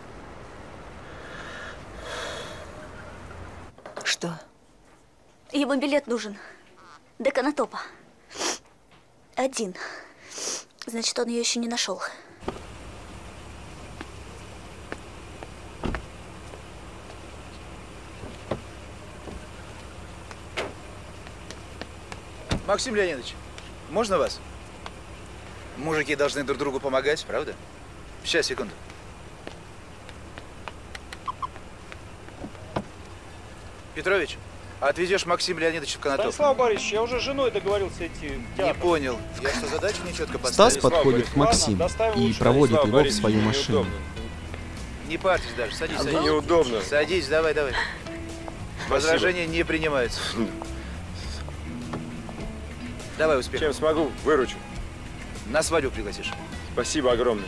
Что? Ему билет нужен. До Конотопа. Один. Значит, он ее еще не нашел. Максим Леонидович, можно вас? Мужики должны друг другу помогать, правда? Сейчас, секунду. Петрович, отвезешь Максима Леонидовича в Конотоп? Станислав Борисович, я уже с женой договорился идти в театр. Не понял. Я что, задачу нечетко поставил? Стас подходит к Максиму и проводит его в свою машину. Не парьтесь даже, садись, А садись. мне неудобно. Садись, давай, давай. Возражения не принимаются. Давай, успех. Чем смогу, выручу. На свадьбу пригласишь. Спасибо огромное.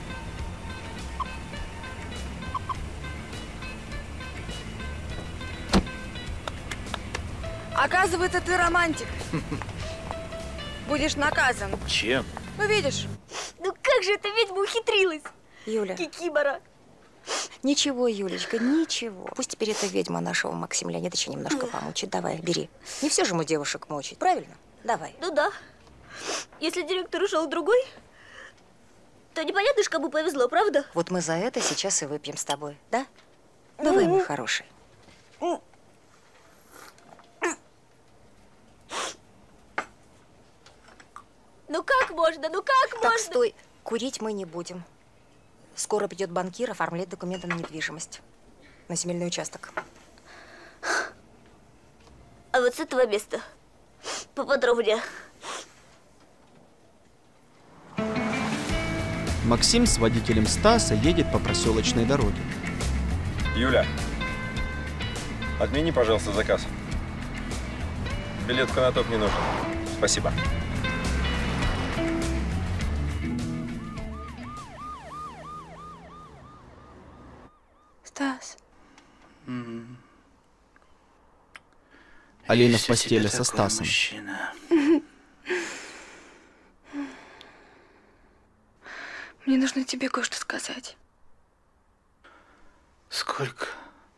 Оказывается, ты романтик. Будешь наказан. Чем? Ну, видишь. Ну как же эта ведьма ухитрилась? Юля. Кикимора. Ничего, Юлечка, ничего. Пусть теперь эта ведьма нашего Максима Леонидовича немножко помучит. Давай, бери. Не все же ему девушек мучить, правильно? Давай. Ну да. Если директор ушел другой, то непонятно ж, кому повезло, правда? Вот мы за это сейчас и выпьем с тобой, да? Давай, мой хороший. Ну как можно? Ну как Так, можно? стой. Курить мы не будем. Скоро придет банкир оформлять документы на недвижимость. На земельный участок. А вот с этого места поподробнее. Максим с водителем Стаса едет по проселочной дороге. Юля, отмени, пожалуйста, заказ. Билет в Конотоп не нужен. Спасибо. Стас. Mm-hmm. Алина в постели со Стасом. Мужчина. Мне нужно тебе кое-что сказать. Сколько?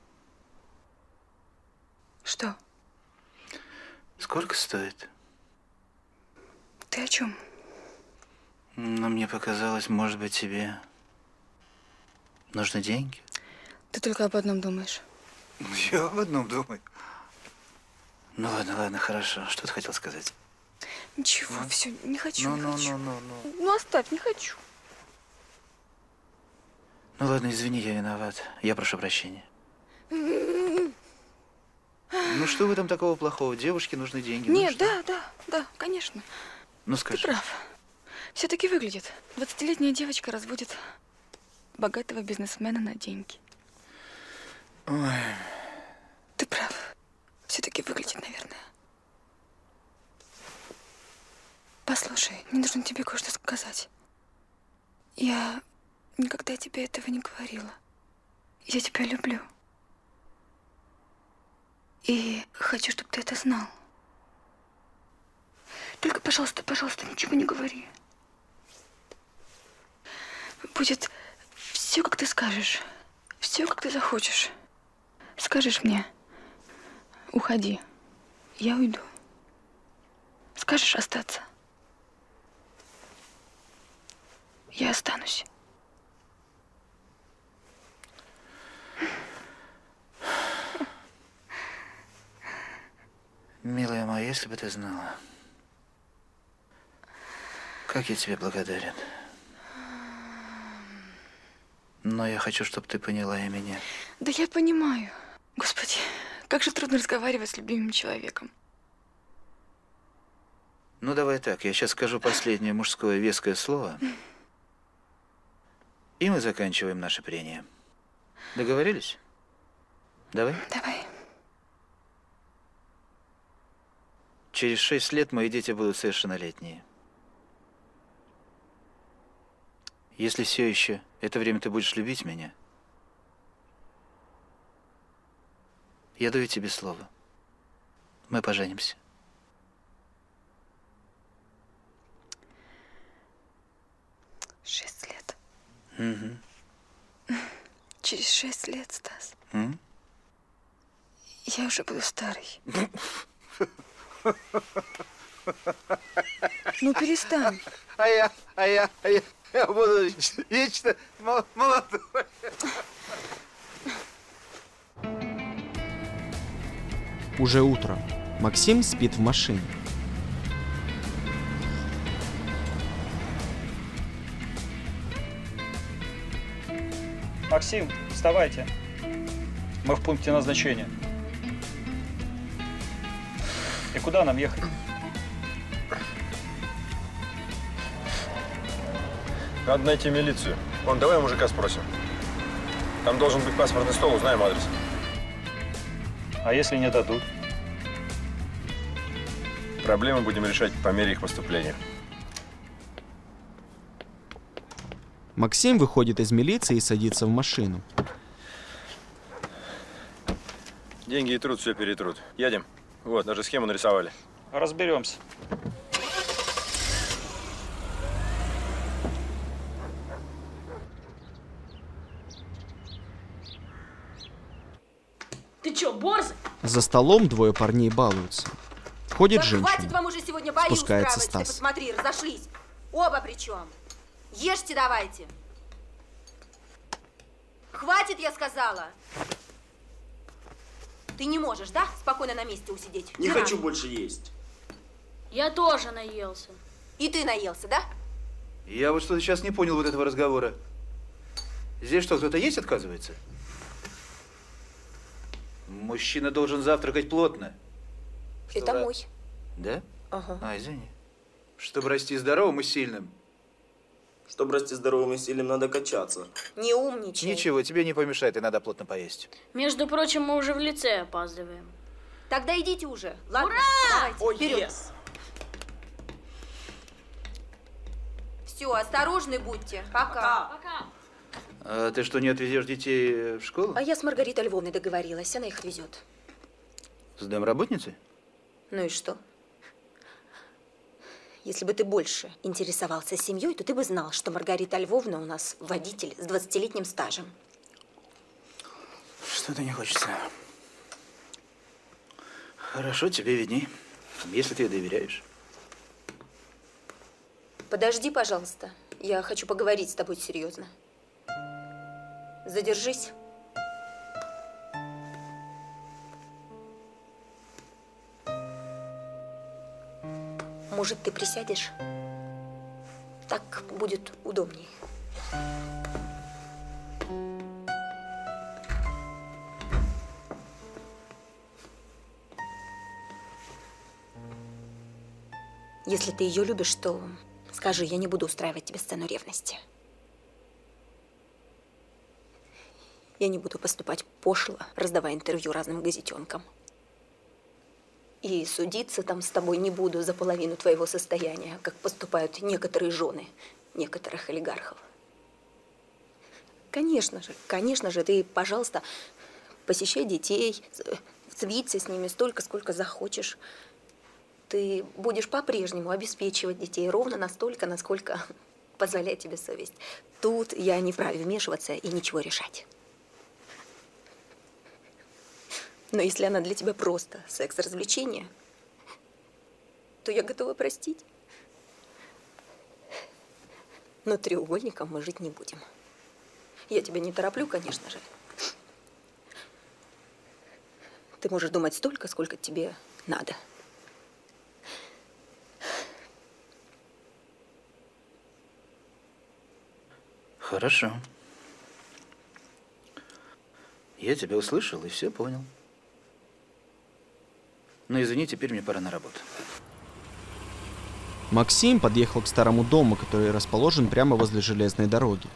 Что? Сколько стоит? Ты о чем? Но мне показалось, может быть, тебе нужны деньги? Ты только об одном думаешь. Я об одном думаю. Ну ладно, ладно, хорошо. Что ты хотел сказать? Ничего, Ну? все, не хочу, Ну, не ну, хочу. ну, ну, ну. Ну, оставь, не хочу. Ну ладно, извини, я виноват. Я прошу прощения. Ну что в этом такого плохого? Девушке нужны деньги. Нет, ну, да, да, да, конечно. Ну скажи. Ты прав. Все-таки выглядит. Двадцатилетняя девочка разводит богатого бизнесмена на деньги. Ой. Ты прав. Все-таки выглядит, наверное. Послушай, мне нужно тебе кое-что сказать. Я никогда тебе этого не говорила. Я тебя люблю. И хочу, чтобы ты это знал. Только, пожалуйста, пожалуйста, ничего не говори. Будет все, как ты скажешь. Все, как ты захочешь. Скажешь мне, уходи. Я уйду. Скажешь остаться. Я останусь. Милая моя, если бы ты знала, как я тебе благодарен. Но я хочу, чтобы ты поняла и меня. Да я понимаю. Господи, как же трудно разговаривать с любимым человеком. Ну, давай так, я сейчас скажу последнее мужское веское слово, и мы заканчиваем наше прение. Договорились? Давай? Давай. Через шесть лет мои дети будут совершеннолетние. Если все еще это время ты будешь любить меня, я даю тебе слово. Мы поженимся. Шесть лет. Угу. Через шесть лет, Стас, М? я уже буду старый. Ну, перестань. А я, а я, а я, я буду вечно молодой. Уже утро. Максим спит в машине. Максим, вставайте. Мы в пункте назначения. И куда нам ехать? Надо найти милицию. Вон, давай мужика спросим. Там должен быть паспортный стол, узнаем адрес. А если не дадут? Проблемы будем решать по мере их поступления. Максим выходит из милиции и садится в машину. Деньги и труд все перетрут. Едем. Вот, даже схему нарисовали. Разберемся. Ты чё, борзый? За столом двое парней балуются. Входит Да женщина. хватит вам уже сегодня бои Спускается устраивать. Ты Стас. посмотри, разошлись. Оба причем. Ешьте давайте. Хватит, я сказала. Ты не можешь, да, спокойно на месте усидеть? Не На. хочу больше есть. Я тоже наелся. И ты наелся, да? Я вот что-то сейчас не понял вот этого разговора. Здесь что, кто-то есть, отказывается? Мужчина должен завтракать плотно. Это мой. Да? Ага. А, извини. Чтобы расти здоровым и сильным. Чтобы расти здоровым и сильным, надо качаться. Не умничай. Ничего, тебе не помешает, и надо плотно поесть. Между прочим, мы уже в лице опаздываем. Тогда идите уже. Ладно? Ура! Давайте, Ой, вперед. yes. Все, осторожны будьте. Пока. Пока. А ты что, не отвезешь детей в школу? А я с Маргаритой Львовной договорилась, она их везет. С домработницей? Ну и что? Если бы ты больше интересовался семьей, то ты бы знал, что Маргарита Львовна у нас водитель с двадцатилетним стажем. Что-то не хочется. Хорошо, тебе видней, если ты ей доверяешь. Подожди, пожалуйста. Я хочу поговорить с тобой серьезно. Задержись. Может, ты присядешь? Так будет удобней. Если ты ее любишь, то скажи, я не буду устраивать тебе сцену ревности. Я не буду поступать пошло, раздавая интервью разным газетенкам. И судиться там с тобой не буду за половину твоего состояния, как поступают некоторые жены некоторых олигархов. Конечно же, конечно же, ты, пожалуйста, посещай детей, видься с ними столько, сколько захочешь. Ты будешь по-прежнему обеспечивать детей ровно настолько, насколько позволяет тебе совесть. Тут я не вправе вмешиваться и ничего решать. Но если она для тебя просто секс-развлечение, то я готова простить. Но треугольником мы жить не будем. Я тебя не тороплю, конечно же. Ты можешь думать столько, сколько тебе надо. Хорошо. Я тебя услышал и все понял. Но извини, теперь мне пора на работу. Максим подъехал к старому дому, который расположен прямо возле железной дороги.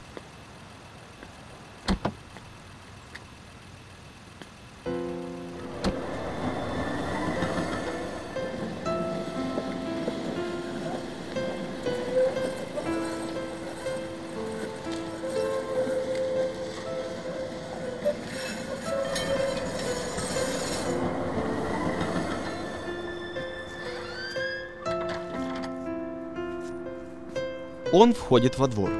Он входит во двор.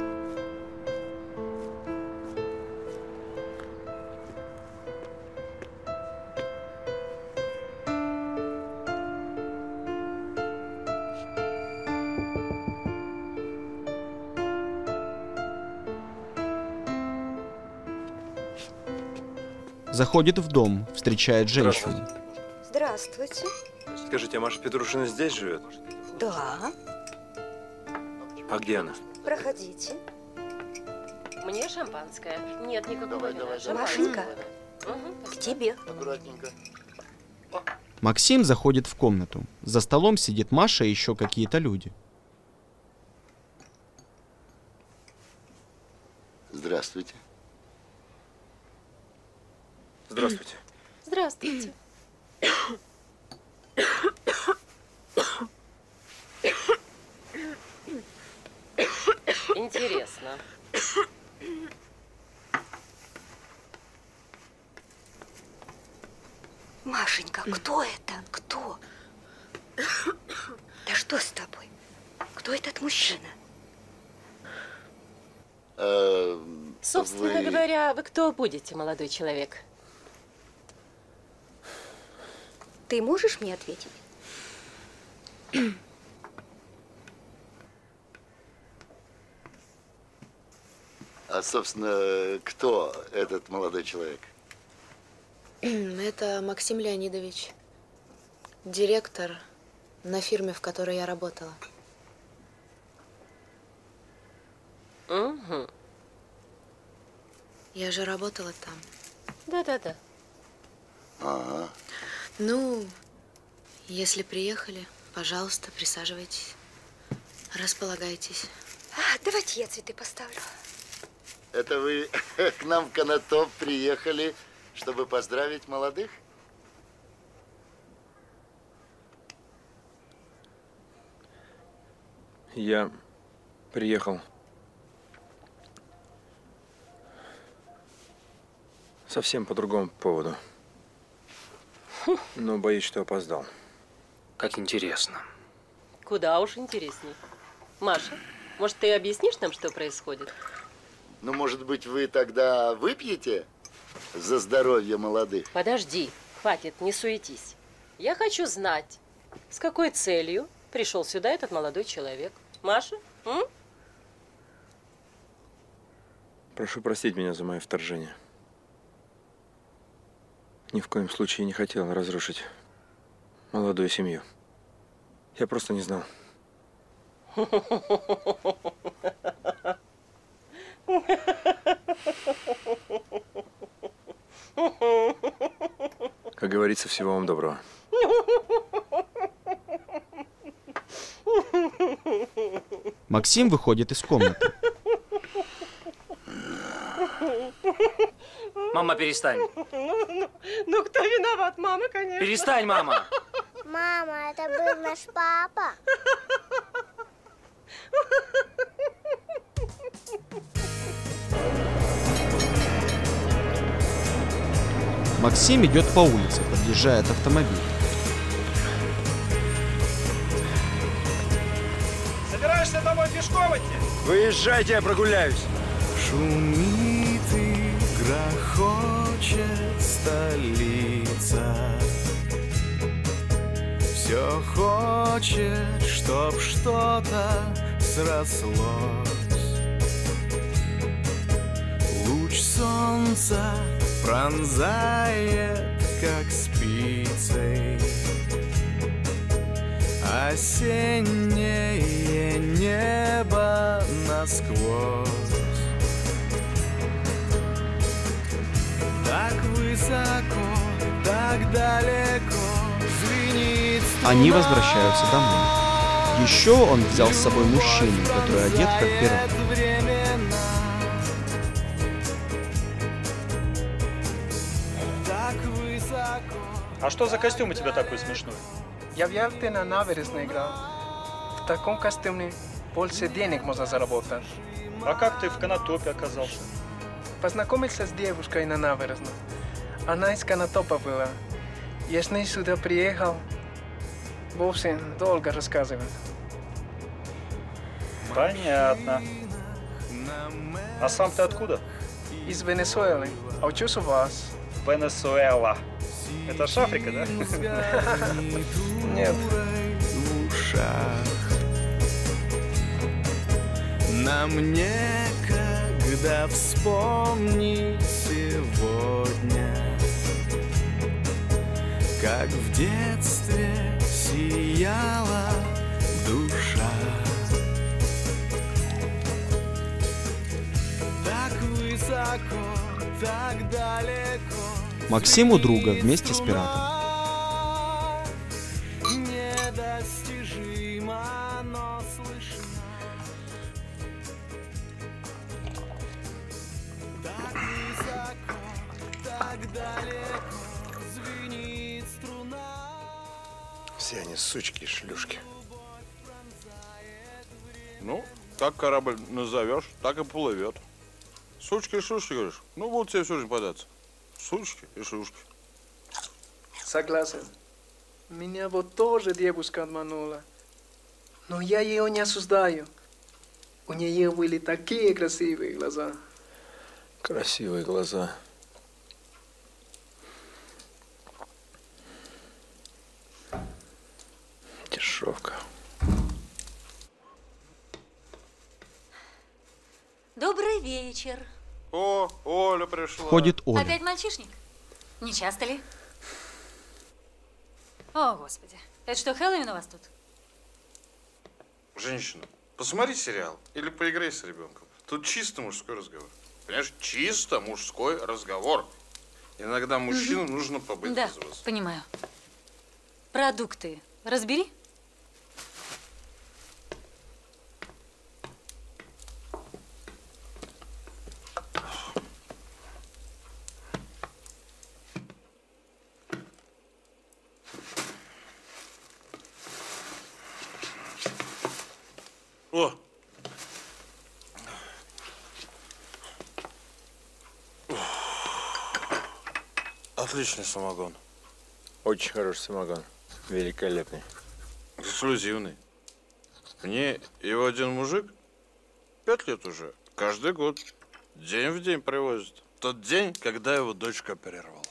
Заходит в дом, встречает женщину. Здравствуйте. Скажите, а Маша Петрушина здесь живет? Да. А где она? Проходите. Мне шампанское. Нет никакого вина. Машенька, Угу, к тебе. Аккуратненько. Максим заходит в комнату. За столом сидит Маша и еще какие-то люди. Здравствуйте. Здравствуйте. Здравствуйте. Интересно. Машенька, кто это? Кто? Да что с тобой? Кто этот мужчина? Собственно вы- говоря, вы кто будете, молодой человек? Ты можешь мне ответить? А, собственно, кто этот молодой человек? Это Максим Леонидович, директор на фирме, в которой я работала. Угу. Я же работала там. Да-да-да. Ага. Ну, если приехали, Пожалуйста, присаживайтесь. Располагайтесь. А, давайте я цветы поставлю. Это вы к нам в Конотоп приехали, чтобы поздравить молодых? Я приехал совсем по другому поводу. Но боюсь, что опоздал. Как интересно. Куда уж интересней. Маша, может, ты объяснишь нам, что происходит? Ну, может быть, вы тогда выпьете за здоровье молодых? Подожди, хватит, не суетись. Я хочу знать, с какой целью пришел сюда этот молодой человек. Маша? М? Прошу простить меня за мое вторжение. Ни в коем случае не хотел разрушить молодую семью. Я просто не знал. Как говорится, всего вам доброго. Максим выходит из комнаты. Мама, перестань. Ну, ну, ну, кто виноват? Мама, конечно. Перестань, мама. Мама, это был наш папа. Максим идет по улице, подъезжает автомобиль. Собираешься домой пешком идти? Выезжайте, я прогуляюсь. Шумит и грохочет столица. Все хочет, чтоб что-то срослось. Луч солнца пронзает, как спицей, осеннее небо насквозь. Так высоко, так далеко звенит струна. Они возвращаются домой. Еще он взял с собой мужчину, который одет как пират. А что за костюм у тебя такой смешной? Я в Ялте на набережной играл. В таком костюме больше денег можно заработать. А как ты в Конотопе оказался? Познакомился с девушкой на набережной. Она из Конотопа была. Я с ней сюда приехал. В общем, долго рассказывать. Понятно. А сам ты откуда? Из Венесуэлы. А учусь у вас. Венесуэла. Это ж Африка, да? Нет. В ушах. Нам некогда вспомнить сегодня, как в детстве сияла душа. Так высоко, так далеко. Максим у друга вместе с пиратом. Недостижимо, но слышно. Так высоко, так далеко звенит струна. Все они сучки и шлюшки. Ну, как корабль назовешь, так и плывет. Сучки и шлюшки, говоришь? Ну, будут тебе всю жизнь податься. Сучки и шлюшки. Согласен. Меня вот тоже девушка обманула. Но я ее не осуждаю. У нее были такие красивые глаза. Красивые глаза. Дешевка. Добрый вечер. О, Оля пришла. Входит Оля. Опять мальчишник? Не часто ли? О, Господи. Это что, Хэллоуин у вас тут? Женщина, посмотри сериал или поиграй с ребенком. Тут чисто мужской разговор. Понимаешь, чисто мужской разговор. Иногда мужчину нужно побыть Да, без вас. понимаю. Продукты разбери. О! Отличный самогон. Очень хороший самогон. Великолепный. Эксклюзивный. Мне его один мужик пять лет уже, каждый год, день в день привозит. Тот день, когда его дочка оперировал.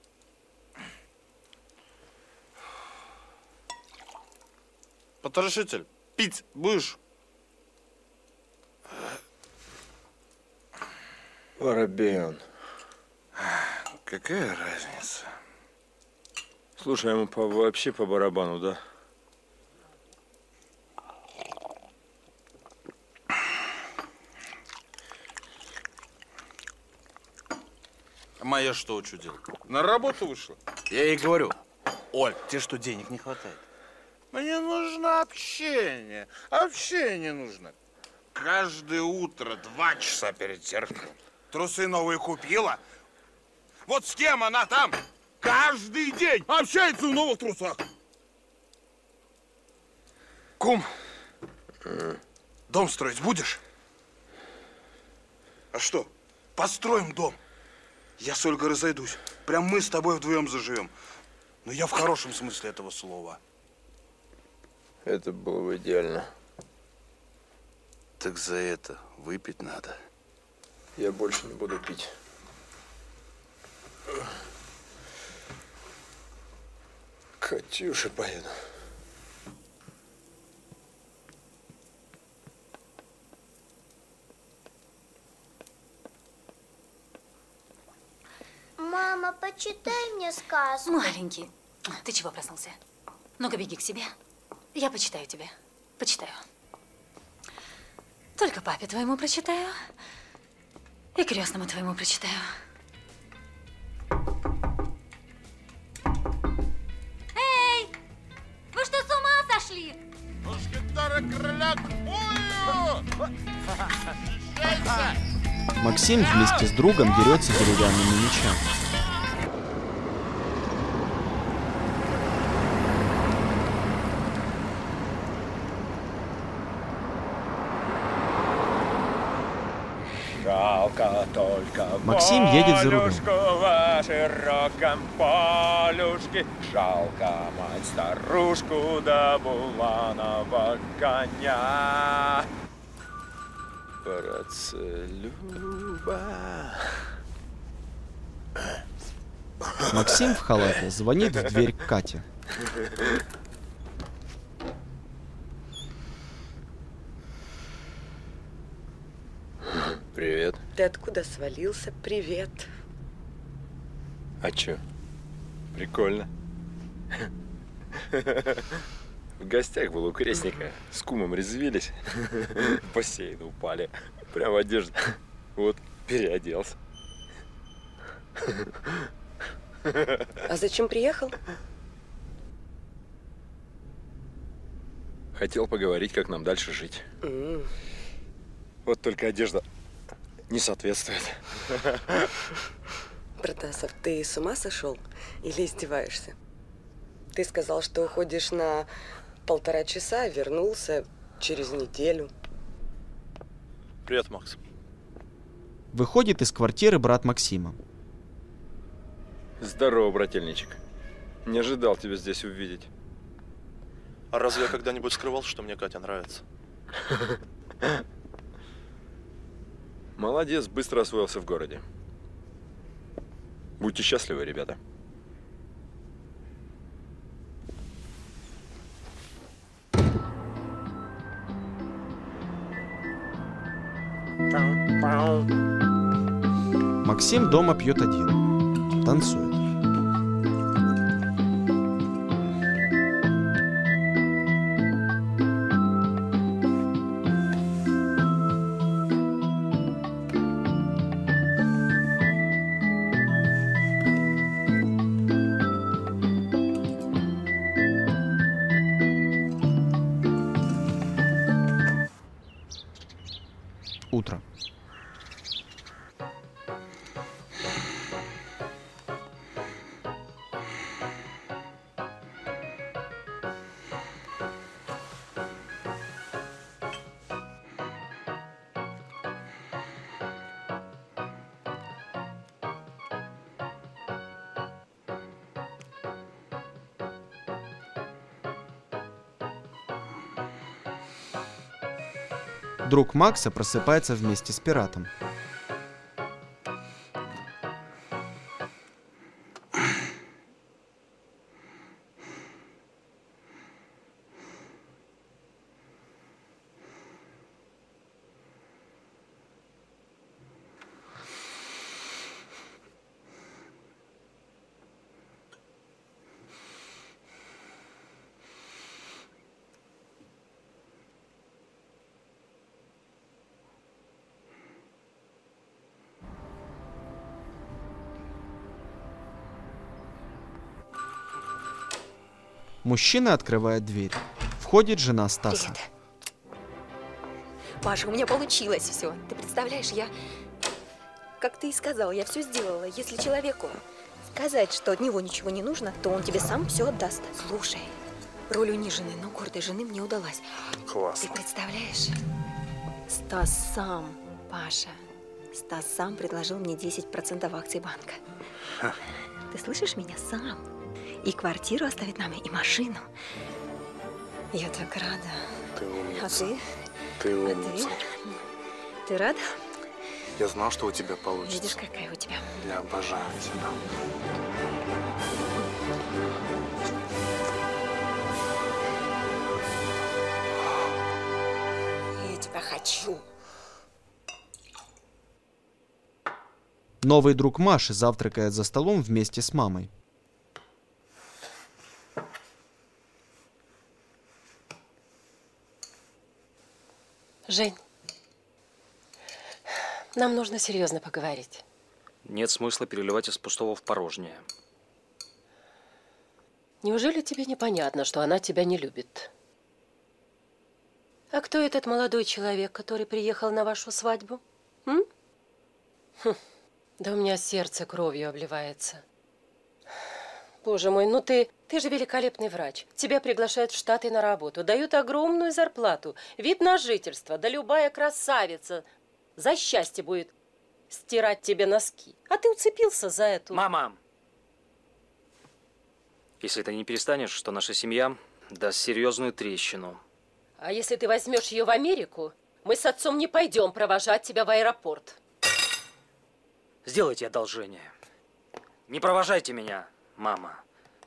Потрошитель, пить будешь? Воробей он. Какая разница? Слушай, ему по, вообще по барабану, да? А моя что учудила? На работу вышла? Я ей говорю: Оль, тебе что, денег не хватает? Мне нужно общение. Общение нужно. Каждое утро два часа перед зеркалом. Трусы новые купила. Вот с кем она там каждый день общается в новых трусах. Кум, дом строить будешь? А что? Построим дом. Я с Ольгой разойдусь. Прям мы с тобой вдвоем заживем. Но я в хорошем смысле этого слова. Это было бы идеально. Так за это выпить надо. Я больше не буду пить. К Катюше поеду. Мама, почитай мне сказку. Маленький, ты чего проснулся? Ну-ка, беги к себе. Я почитаю тебе. Почитаю. Только папе твоему прочитаю. И крестному твоему прочитаю. Эй! Вы что, с ума сошли? Максим вместе с другом дерется деревянными мечами. Жалко только Максим едет за рулем. Полюшку, широком полюшке. Жалко мать старушку да буланого коня. Братцы, Люба. Максим в халате звонит в дверь Кате. Привет. Ты откуда свалился? Привет. А чё? Прикольно. В гостях был у крестника. С кумом резвились. В бассейн упали. Прям в одежду. Вот, переоделся. А зачем приехал? Хотел поговорить, как нам дальше жить. М. Вот только одежда не соответствует. Протасов, ты с ума сошел или издеваешься? Ты сказал, что уходишь на полтора часа, вернулся через неделю. Привет, Макс. Выходит из квартиры брат Максима. Здорово, брательничек. Не ожидал тебя здесь увидеть. А разве я когда-нибудь скрывал, что мне Катя нравится? Молодец, быстро освоился в городе. Будьте счастливы, ребята. Максим дома пьет один. Танцует. Утро. Друг Макса просыпается вместе с пиратом. Мужчина открывает дверь. Входит жена Стаса. Привет. Паша, у меня получилось все. Ты представляешь, я, как ты и сказал, я все сделала. Если человеку сказать, что от него ничего не нужно, то он тебе сам все отдаст. Слушай, роль униженной, но гордой жены мне удалась. Классно. Ты представляешь? Стас сам, Паша, Стас сам предложил мне десять процентов акций банка. Ха. Ты слышишь меня? Сам. И квартиру оставит нам, и машину. Я так рада. Ты умница. А ты? Ты А умница. ты? Ты рад? Я знал, что у тебя получится. Видишь, какая у тебя. Я обожаю тебя. Я тебя хочу. Новый друг Маши завтракает за столом вместе с мамой. Жень, нам нужно серьезно поговорить. Нет смысла переливать из пустого в порожнее. Неужели тебе непонятно, что она тебя не любит? А кто этот молодой человек, который приехал на вашу свадьбу? М? Хм, да у меня сердце кровью обливается. Боже мой, ну ты, ты же великолепный врач. Тебя приглашают в Штаты на работу, дают огромную зарплату, вид на жительство, да любая красавица за счастье будет стирать тебе носки. А ты уцепился за эту... Мама! Если ты не перестанешь, то наша семья даст серьезную трещину. А если ты возьмешь ее в Америку, мы с отцом не пойдем провожать тебя в аэропорт. Сделайте одолжение. Не провожайте меня, мама.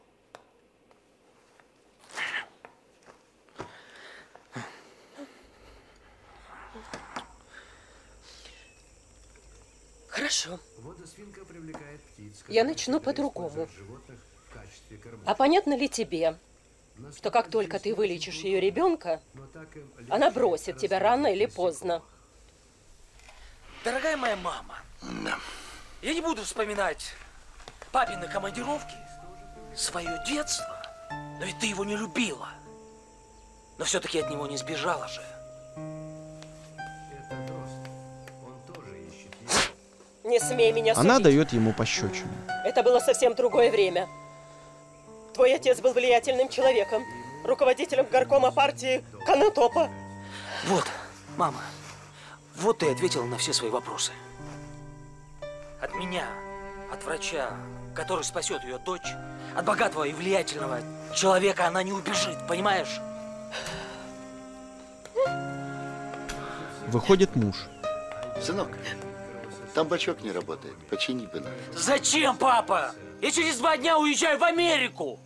Хорошо. Я начну по-другому. А понятно ли тебе, что как только ты вылечишь ее ребенка, она бросит тебя рано или поздно? Дорогая моя мама, Да. я не буду вспоминать папины командировки, свое детство, но ведь ты его не любила. Но все-таки от него не сбежала же. Не смей меня судить. Она дает ему пощечину. Это было совсем другое время. Твой отец был влиятельным человеком, руководителем горкома партии Конотопа. Вот, мама, вот ты ответила на все свои вопросы. От меня, от врача, который спасет ее дочь, от богатого и влиятельного человека она не убежит, понимаешь? Выходит муж. Сынок, там бачок не работает. Почини бы надо. Зачем, папа? Я через два дня уезжаю в Америку.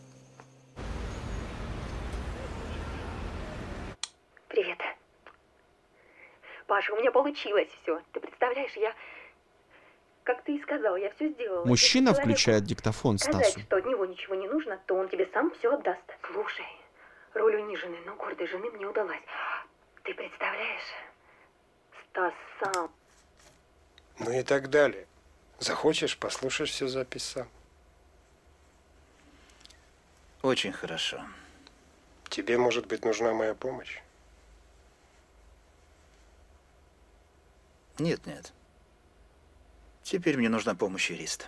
Привет. Паша, у меня получилось все. Ты представляешь, я, как ты и сказал, я все сделала. Мужчина Если человеку включает диктофон сказать, Стасу. что от него ничего не нужно, то он тебе сам все отдаст. Слушай, роль униженной, но гордой жены мне удалась. Ты представляешь? Стас сам. Ну и так далее. Захочешь, послушаешь всю запись сам. Очень хорошо. Тебе, может быть, нужна моя помощь? Нет, нет. Теперь мне нужна помощь юриста.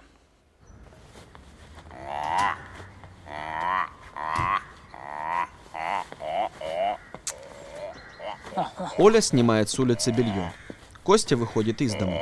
Оля снимает с улицы белье. Костя выходит из дома.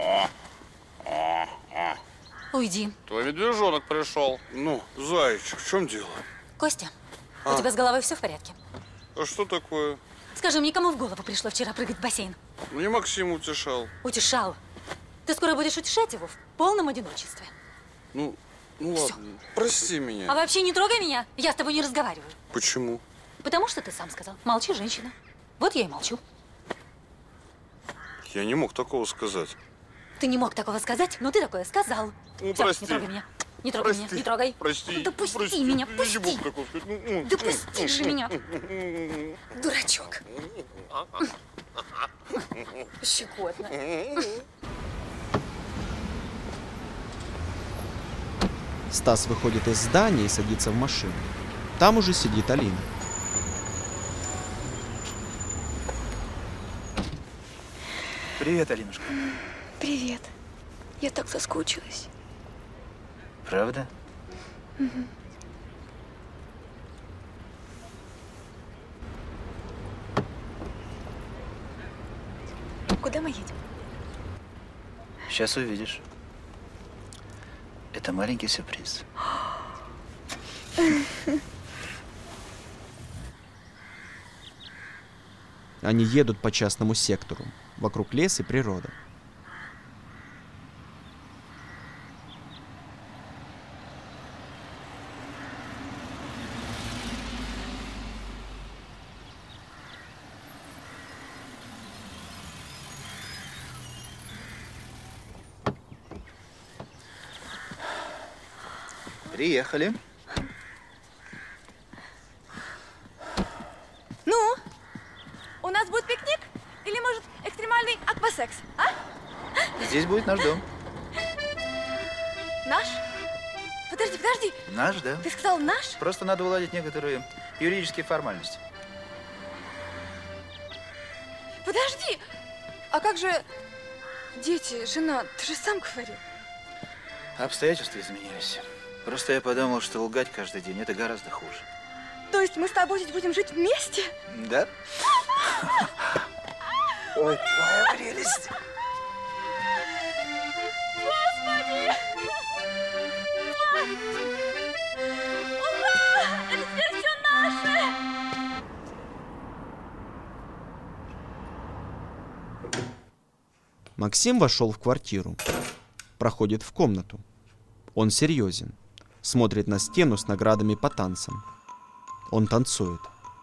Уйди. Твой медвежонок пришел. Ну, зайчик, в чем дело? Костя, А? у тебя с головой все в порядке? А что такое? Скажи мне, кому в голову пришло вчера прыгать в бассейн? Мне Максим утешал. Утешал? Ты скоро будешь утешать его в полном одиночестве. Ну, ну Всё. ладно, прости меня. А вообще не трогай меня, я с тобой не разговариваю. Почему? Потому что ты сам сказал, молчи, женщина. Вот я и молчу. Я не мог такого сказать. Ты не мог такого сказать, но ты такое сказал. Ну, Всё, прости. не трогай меня. Не трогай Прости. меня, не трогай. Прости. Ну, да пусти прости. меня, Я пусти. не мог такого сказать. Ну, ну. Да пусти же меня. Дурачок. Щекотно. Стас выходит из здания и садится в машину. Там уже сидит Алина. Привет, Алинушка. Привет. Я так соскучилась. Правда? Мгм. Куда мы едем? Сейчас увидишь. Это маленький сюрприз. Они едут по частному сектору. Вокруг лес и природа. Приехали. Ну, у нас будет пикник? Или, может, экстремальный аквасекс, а? Здесь будет наш дом. Наш? Подожди, подожди. Наш, да. Ты сказал наш? Просто надо уладить некоторые юридические формальности. Подожди. А как же дети, жена? Ты же сам говорил. Обстоятельства изменились. Просто я подумал, что лгать каждый день – это гораздо хуже. То есть мы с тобой здесь будем жить вместе? Да? Ой, твоя прелесть. Господи! Ура! Это теперь все наше! Максим вошел в квартиру. Проходит в комнату. Он серьезен. Смотрит на стену с наградами по танцам. Он танцует.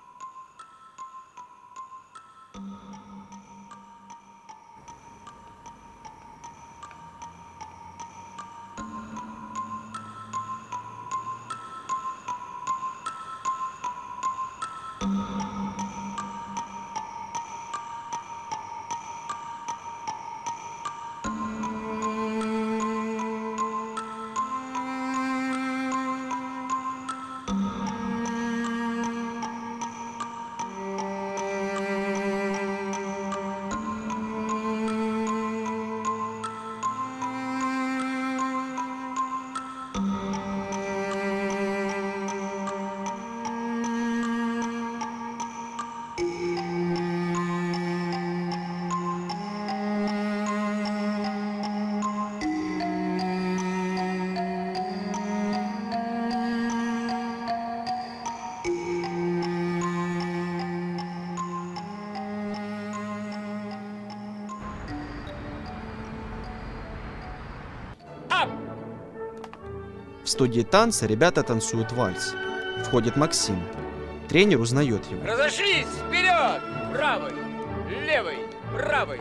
В студии танца ребята танцуют вальс. Входит Максим. Тренер узнает его. Разошлись! Вперед! Правый! Левый! Правый!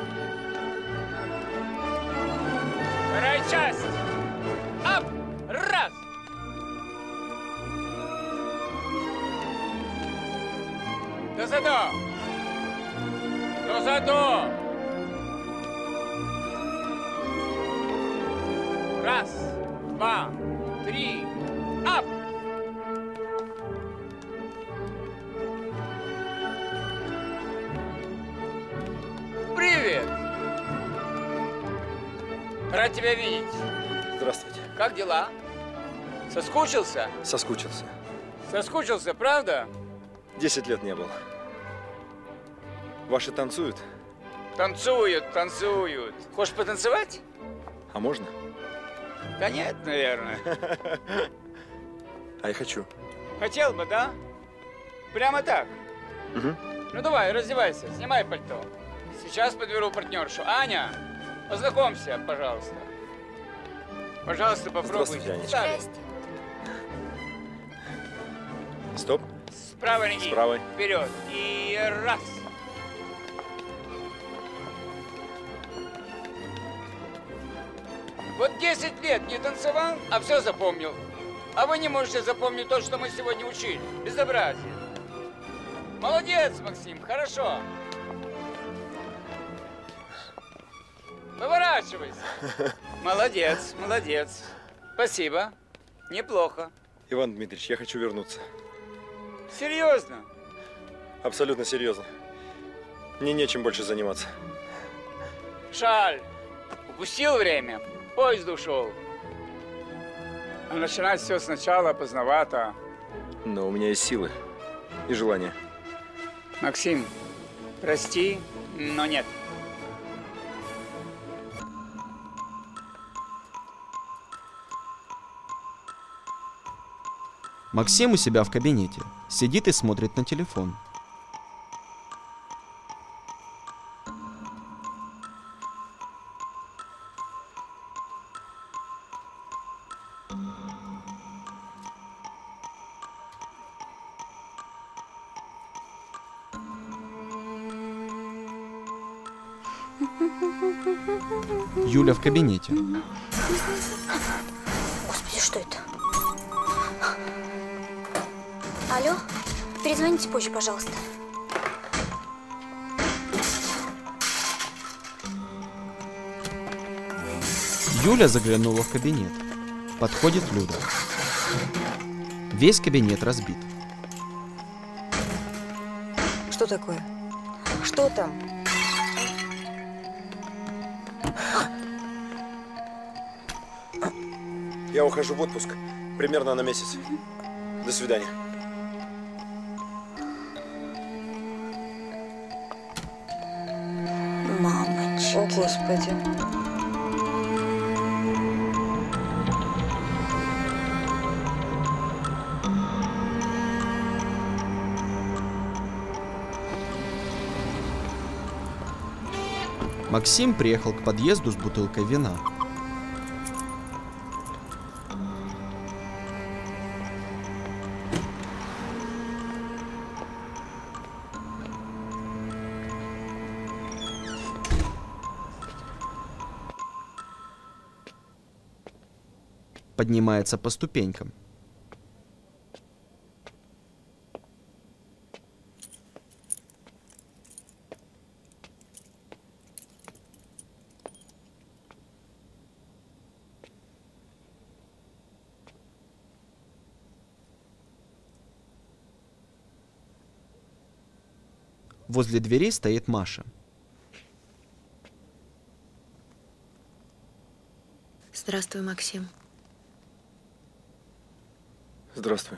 Вторая часть! Ап! Раз! Дозаду! Дозаду! Раз, два, три, ап! Привет! Рад тебя видеть. Здравствуйте. Как дела? Соскучился? Соскучился. Соскучился, правда? Десять лет не был. Ваши танцуют? Танцуют, танцуют. Хочешь потанцевать? А можно? Да нет, наверное. А я хочу. Хотел бы, да? Прямо так? Угу. Ну давай, раздевайся, снимай пальто. Сейчас подберу партнершу. Аня, познакомься, пожалуйста. Пожалуйста, попробуй. Здравствуйте, Анечка. Ставь. Стоп. С правой ноги. С правой. Вперед. И раз. Вот десять лет не танцевал, а все запомнил. А вы не можете запомнить то, что мы сегодня учили. Безобразие. Молодец, Максим, хорошо. Поворачивайся. Молодец, молодец. Спасибо. Неплохо. Иван Дмитриевич, я хочу вернуться. Серьезно? Абсолютно серьезно. Мне нечем больше заниматься. Жаль. Упустил время. Поезд ушел. А начинать все сначала поздновато. Но у меня есть силы и желание. Максим, прости, но нет. Максим у себя в кабинете. Сидит и смотрит на телефон. Юля в кабинете. Господи, что это? Алло? Перезвоните позже, пожалуйста. Юля заглянула в кабинет. Подходит Люда. Весь кабинет разбит. Что такое? Что там? Я ухожу в отпуск примерно на месяц. До свидания. Мамочки. О, Господи. Максим приехал к подъезду с бутылкой вина. Поднимается по ступенькам. Возле двери стоит Маша. Здравствуй, Максим. Здравствуй.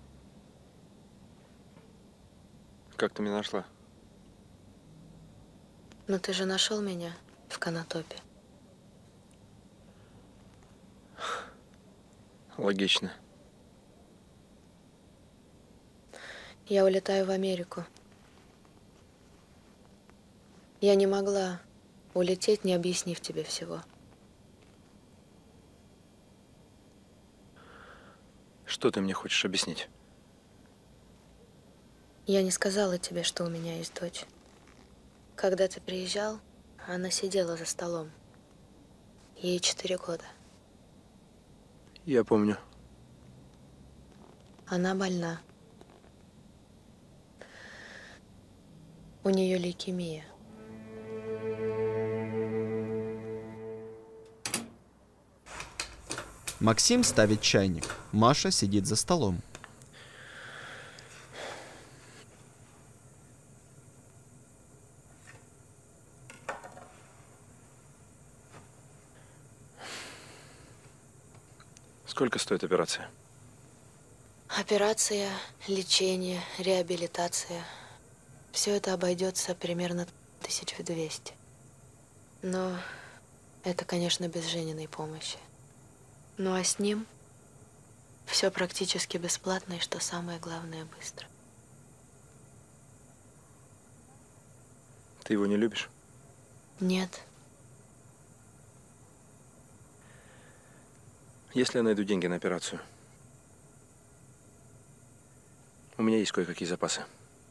Как ты меня нашла? Ну ты же нашел меня в Конотопе. Логично. Я улетаю в Америку. Я не могла улететь, не объяснив тебе всего. Что ты мне хочешь объяснить? Я не сказала тебе, что у меня есть дочь. Когда ты приезжал, она сидела за столом. Ей четыре года. Я помню. Она больна. У нее лейкемия. Максим ставит чайник. Маша сидит за столом. Сколько стоит операция? Операция, лечение, реабилитация. Все это обойдется примерно тысяч в двести. Но это, конечно, без Жениной помощи. Ну а с ним все практически бесплатно и, что самое главное, быстро. Ты его не любишь? Нет. Если я найду деньги на операцию, у меня есть кое-какие запасы.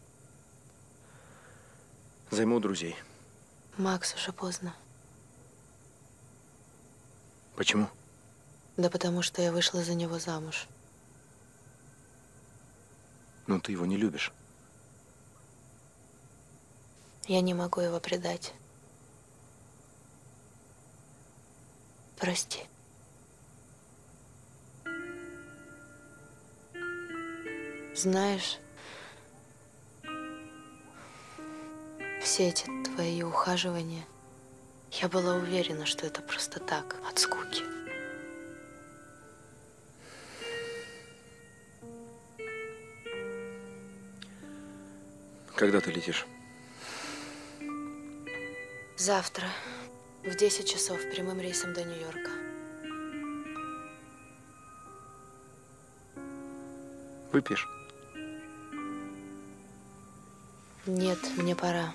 Займу у друзей. Макс, уже поздно. Почему? Да потому что я вышла за него замуж. Ну, ты его не любишь. Я не могу его предать. Прости. Знаешь, все эти твои ухаживания, я была уверена, что это просто так, от скуки. Когда ты летишь? Завтра в десять часов прямым рейсом до Нью-Йорка. Выпьешь? Нет, мне пора.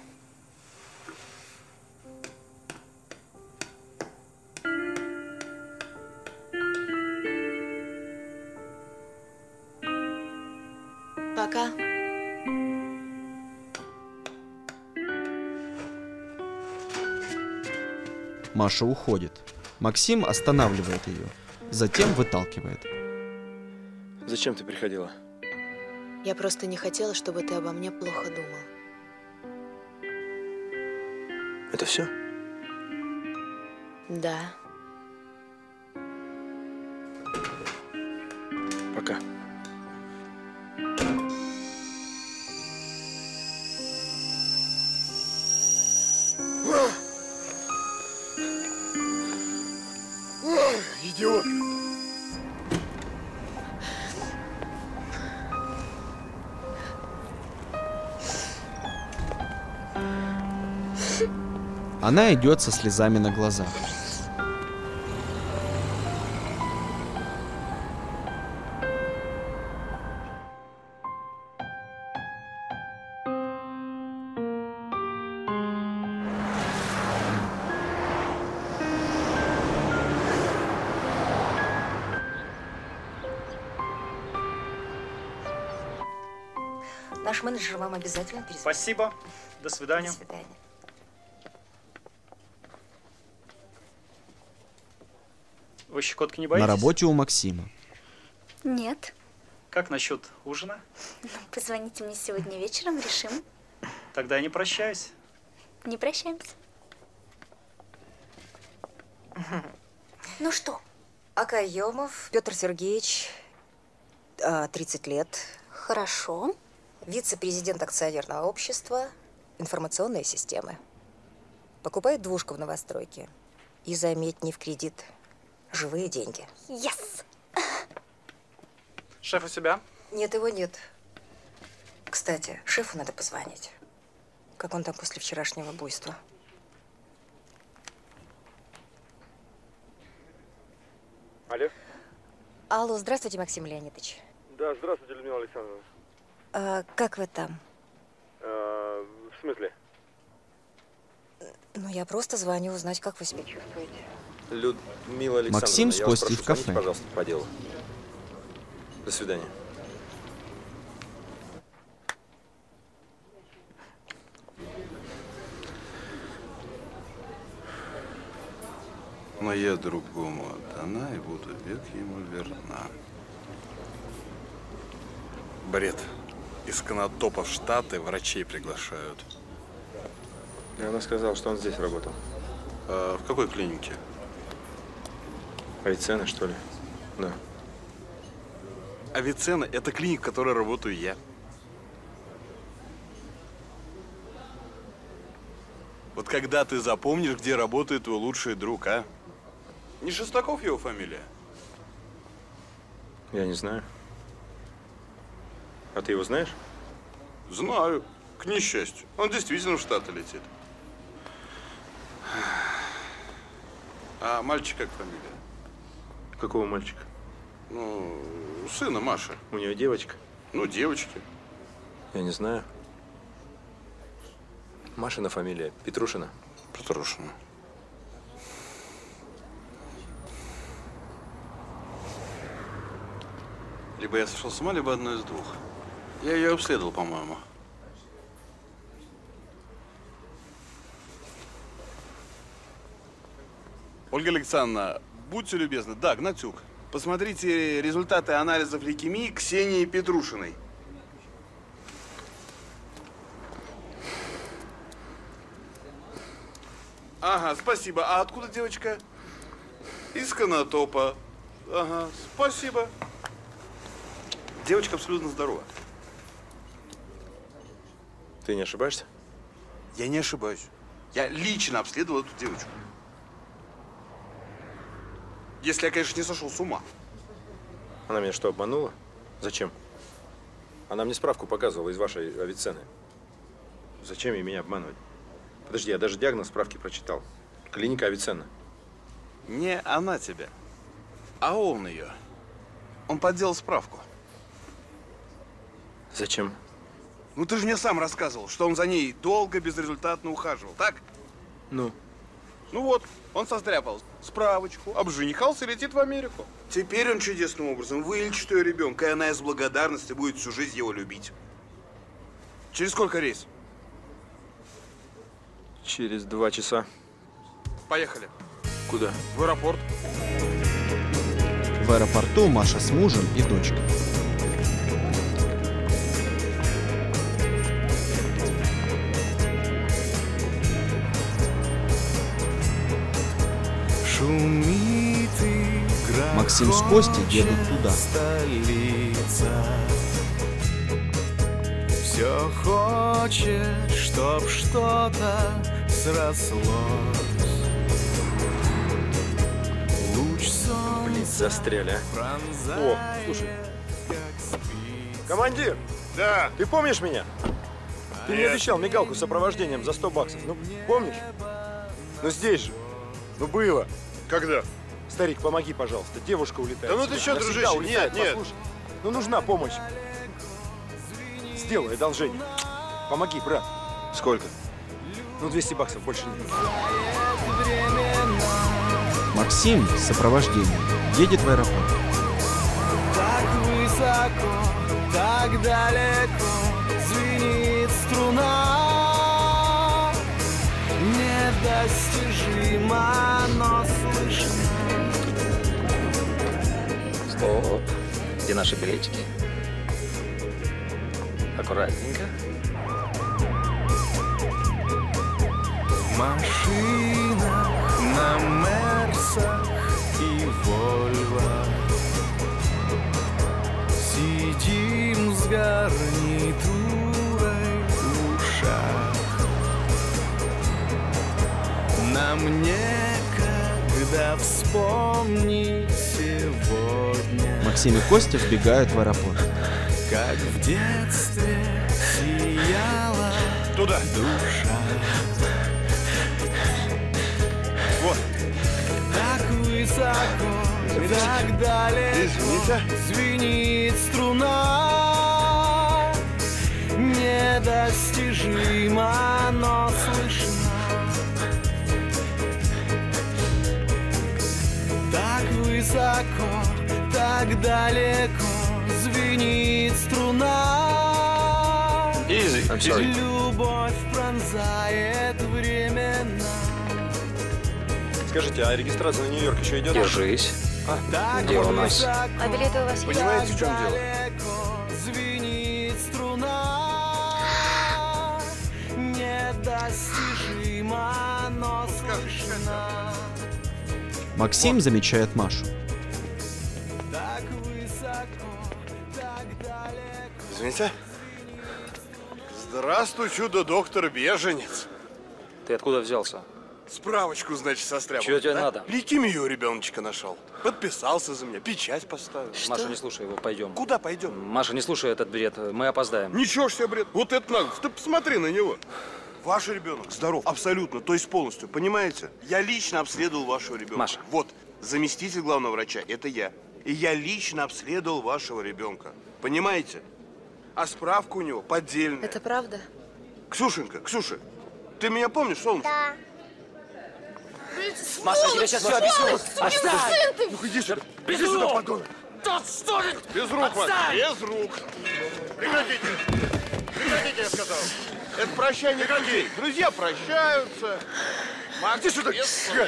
Пока. Маша уходит. Максим останавливает ее, затем выталкивает. Зачем ты приходила? Я просто не хотела, чтобы ты обо мне плохо думал. Это все? Да. Пока. Идиот! Она идет со слезами на глазах. Наш менеджер вам обязательно перезвонит. Спасибо. До свидания. До свидания. Вы щекотки не боитесь? На работе у Максима. Нет. Как насчет ужина? Ну, позвоните мне сегодня вечером, решим. Тогда я не прощаюсь. Не прощаемся. Ну что? Акаемов Петр Сергеевич, тридцать лет. Хорошо. Вице-президент акционерного общества «Информационные системы». Покупает двушку в новостройке. И, заметь, не в кредит. Живые деньги. Yes! Шеф у себя? Нет, его нет. Кстати, шефу надо позвонить. Как он там после вчерашнего буйства? Алло? Алло, здравствуйте, Максим Леонидович. Да, здравствуйте, Людмила Александровна. А, как вы там? А, в смысле? Ну, я просто звоню узнать, как вы себя чувствуете. Людмила Александровна, Максим с я вас Костей прошу, в кафе. звоните, пожалуйста, по делу. До свидания. Но я другому отдана и буду век ему верна. Бред. Из Конотопа в Штаты врачей приглашают. И она сказала, что он здесь работал. А в какой клинике? Авиценна, что ли? Да. Авиценна – это клиника, в которой работаю я. Вот когда ты запомнишь, где работает твой лучший друг, а? Не Шестаков его фамилия? Я не знаю. А ты его знаешь? Знаю. К несчастью. Он действительно в Штаты летит. А мальчик как фамилия? Какого мальчика? Ну, сына Маши. У нее девочка? Ну, девочки. Я не знаю. Машина фамилия Петрушина. Петрушина. Либо я сошел с ума, либо одно из двух. Я ее обследовал, по-моему. Ольга Александровна, будьте любезны. Да, Гнатюк. Посмотрите результаты анализов лейкемии Ксении Петрушиной. Ага, спасибо. А откуда девочка? Из Конотопа. Ага, спасибо. Девочка абсолютно здорова. Ты не ошибаешься? Я не ошибаюсь. Я лично обследовал эту девочку. Если я, конечно, не сошел с ума. Она меня что, обманула? Зачем? Она мне справку показывала из вашей Авиценны. Зачем ей меня обманывать? Подожди, я даже диагноз справки прочитал. Клиника Авиценна. Не она тебя, а он ее. Он подделал справку. Зачем? Ну ты же мне сам рассказывал, что он за ней долго безрезультатно ухаживал, так? Ну? Ну вот, он состряпал справочку, обженихался и летит в Америку. Теперь он чудесным образом вылечит ее ребенка, и она из благодарности будет всю жизнь его любить. Через сколько рейс? Через два часа. Поехали. Куда? В аэропорт. В аэропорту Маша с мужем и дочкой. Максим с Костей едут туда. Все хочет, чтоб что-то срослось. Луч солнца. Блин, застряли, а. О, слушай. Командир! Да. Ты помнишь меня? Ты мне обещал мигалку с сопровождением за сто баксов. Ну, помнишь? Ну, здесь же. Ну, было. Когда? Старик, помоги, пожалуйста. Девушка улетает. Да ну ты что, дружище? Улетает. Нет, нет. Послушай. Ну, нужна помощь. Сделай одолжение. Помоги, брат. Сколько? Ну, двести баксов, больше нет. Максим с сопровождением едет в аэропорт. Так высоко, так далеко звенит струна. Недостижимо, но слышно. Стоп. Где наши билетики? Аккуратненько. В машинах, на Мерсах и Вольво сидим с гарнитурой в ушах. Нам некогда вспомнить сегодня. Максим и Костя вбегают в аэропорт. Как в детстве сияла Туда. душа. Вот. Так высоко, так далеко Извините. звенит струна. Недостижимо, но слышно. Так высоко, так далеко звенит струна. Easy. I'm sorry. Любовь пронзает временно. Скажите, а регистрация на Нью-Йорк еще идет? Держись. А? Где у нас? А билеты у вас есть? Понимаете, в чем дело? Звенит струна. Недостижимо, но слышно. Максим замечает Машу. Так высоко, так далеко. Извините. Здравствуй, чудо-доктор Беженец. Ты откуда взялся? Справочку, значит, состряпал. Чего тебе да? надо? Лейкемию у ребеночка нашел. Подписался за меня, печать поставил. Маша, не слушай его, пойдем. Куда пойдем? Маша, не слушай этот бред, мы опоздаем. Ничего ж себе, бред. Вот это надо. Ты посмотри на него. Ваш ребенок здоров, абсолютно, то есть полностью, понимаете? Я лично обследовал вашего ребенка. Маша. Вот, заместитель главного врача, это я. И я лично обследовал вашего ребенка. Понимаете? А справка у него поддельная. Это правда? Ксюшенька, Ксюша, ты меня помнишь, солнышко? Да. Маша, я тебе сейчас все объясню. Отстань! Ну иди сюда. Без Иди сюда, рук! подонок. Да что ты? Без рук, Маша, Отстань! без рук. Прекратите. Прекратите, я сказал. Это прощание людей. Друзья прощаются. Макс, иди сюда.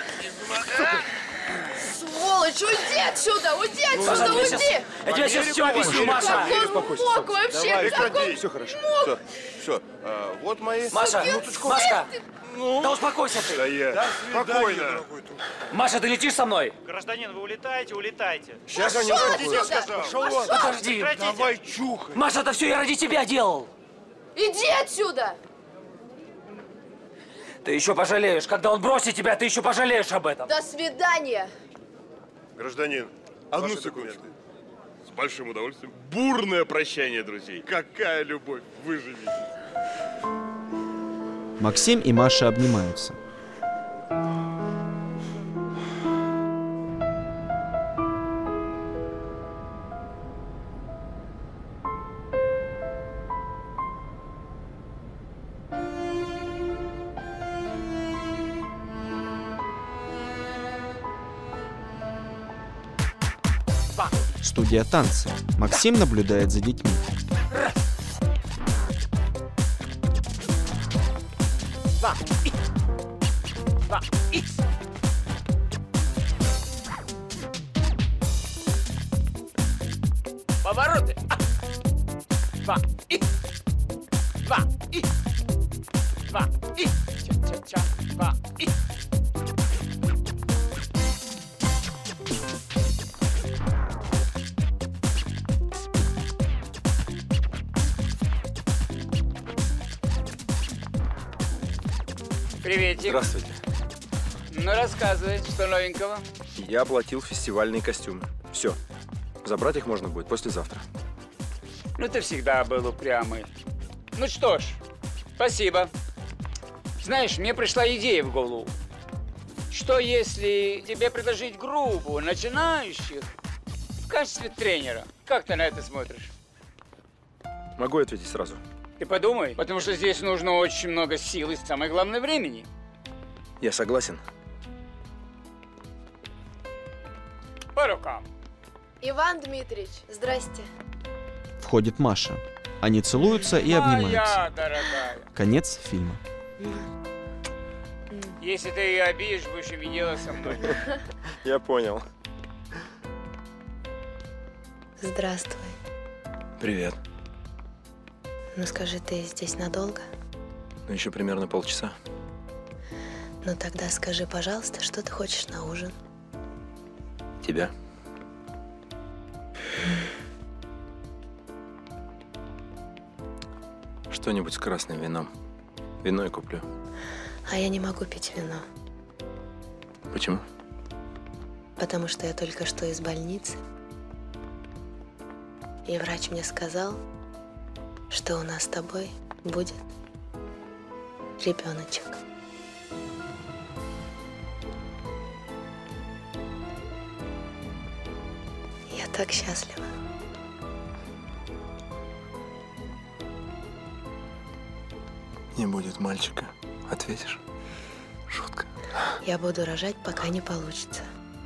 Сволочь, уйди отсюда, уйди отсюда, Маша, я уйди! сейчас- я тебе сейчас все объясню, Маша. Как он мог вообще? Давай, Как он прекрати. Все хорошо. Все, все. А, вот мои... Маша, минуточку. Машка, Ну? да успокойся ты. Да я. До Спокойно. Маша, ты летишь со мной? Гражданин, вы улетаете, улетайте. Сейчас они уходите, я сказал. Пошел вон. Подожди. Давай чухай. Маша, это все я ради тебя делал. Иди отсюда! Ты еще пожалеешь. Когда он бросит тебя, ты еще пожалеешь об этом. До свидания! Гражданин, одну секунду. С большим удовольствием. Бурное прощание, друзей. Какая любовь, выживите. Максим и Маша обнимаются. Студия танца. Максим наблюдает за детьми. Два, и. Два, и. Повороты. А. Два, и. Два, и. Два, и. Ча-ча-ча. Два, и. Приветик. Здравствуйте. Ну, рассказывай, что новенького. Я оплатил фестивальные костюмы. Все. Забрать их можно будет послезавтра. Ну, ты всегда был упрямый. Ну что ж, спасибо. Знаешь, мне пришла идея в голову. Что если тебе предложить группу начинающих в качестве тренера? Как ты на это смотришь? Могу ответить сразу. Ты подумай, потому что здесь нужно очень много сил и, самое главное, времени. Я согласен. По рукам. Иван Дмитриевич, здрасте. Входит Маша. Они целуются и обнимаются. Моя дорогая. Конец фильма. Если ты ее обидишь, будешь иметь дело со мной. Я понял. Здравствуй. Привет. Ну скажи, ты здесь надолго? Ну, еще примерно полчаса. Ну тогда скажи, пожалуйста, что ты хочешь на ужин? Тебя. Что-нибудь с красным вином. Вино я куплю. А я не могу пить вино, Почему? потому что я только что из больницы. И врач мне сказал, что у нас с тобой будет ребеночек. Я так счастлива. Не будет мальчика. Ответишь? Шутка. Я буду рожать, пока не получится.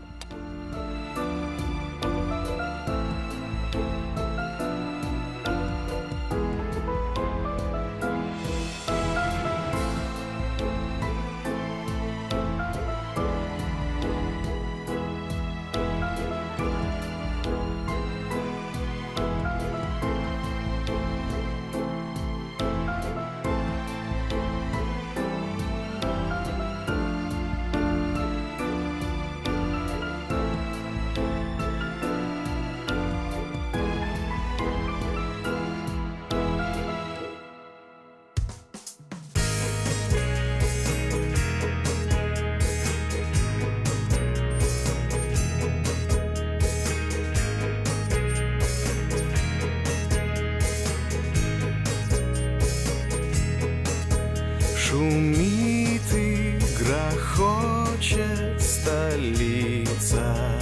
Шумит и грохочет столица.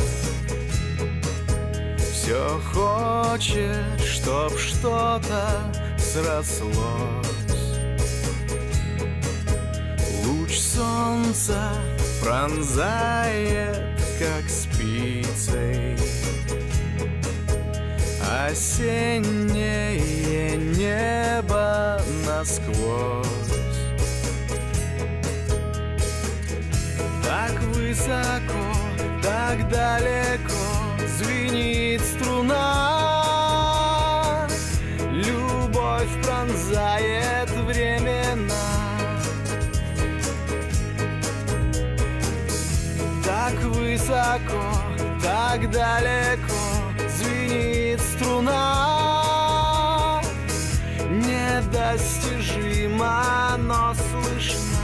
Все хочет, чтоб что-то срослось. Луч солнца пронзает, как спицей, осеннее небо насквозь. Так высоко, так далеко звенит струна. Любовь пронзает времена. Так высоко, так далеко звенит струна. Недостижимо, но слышно.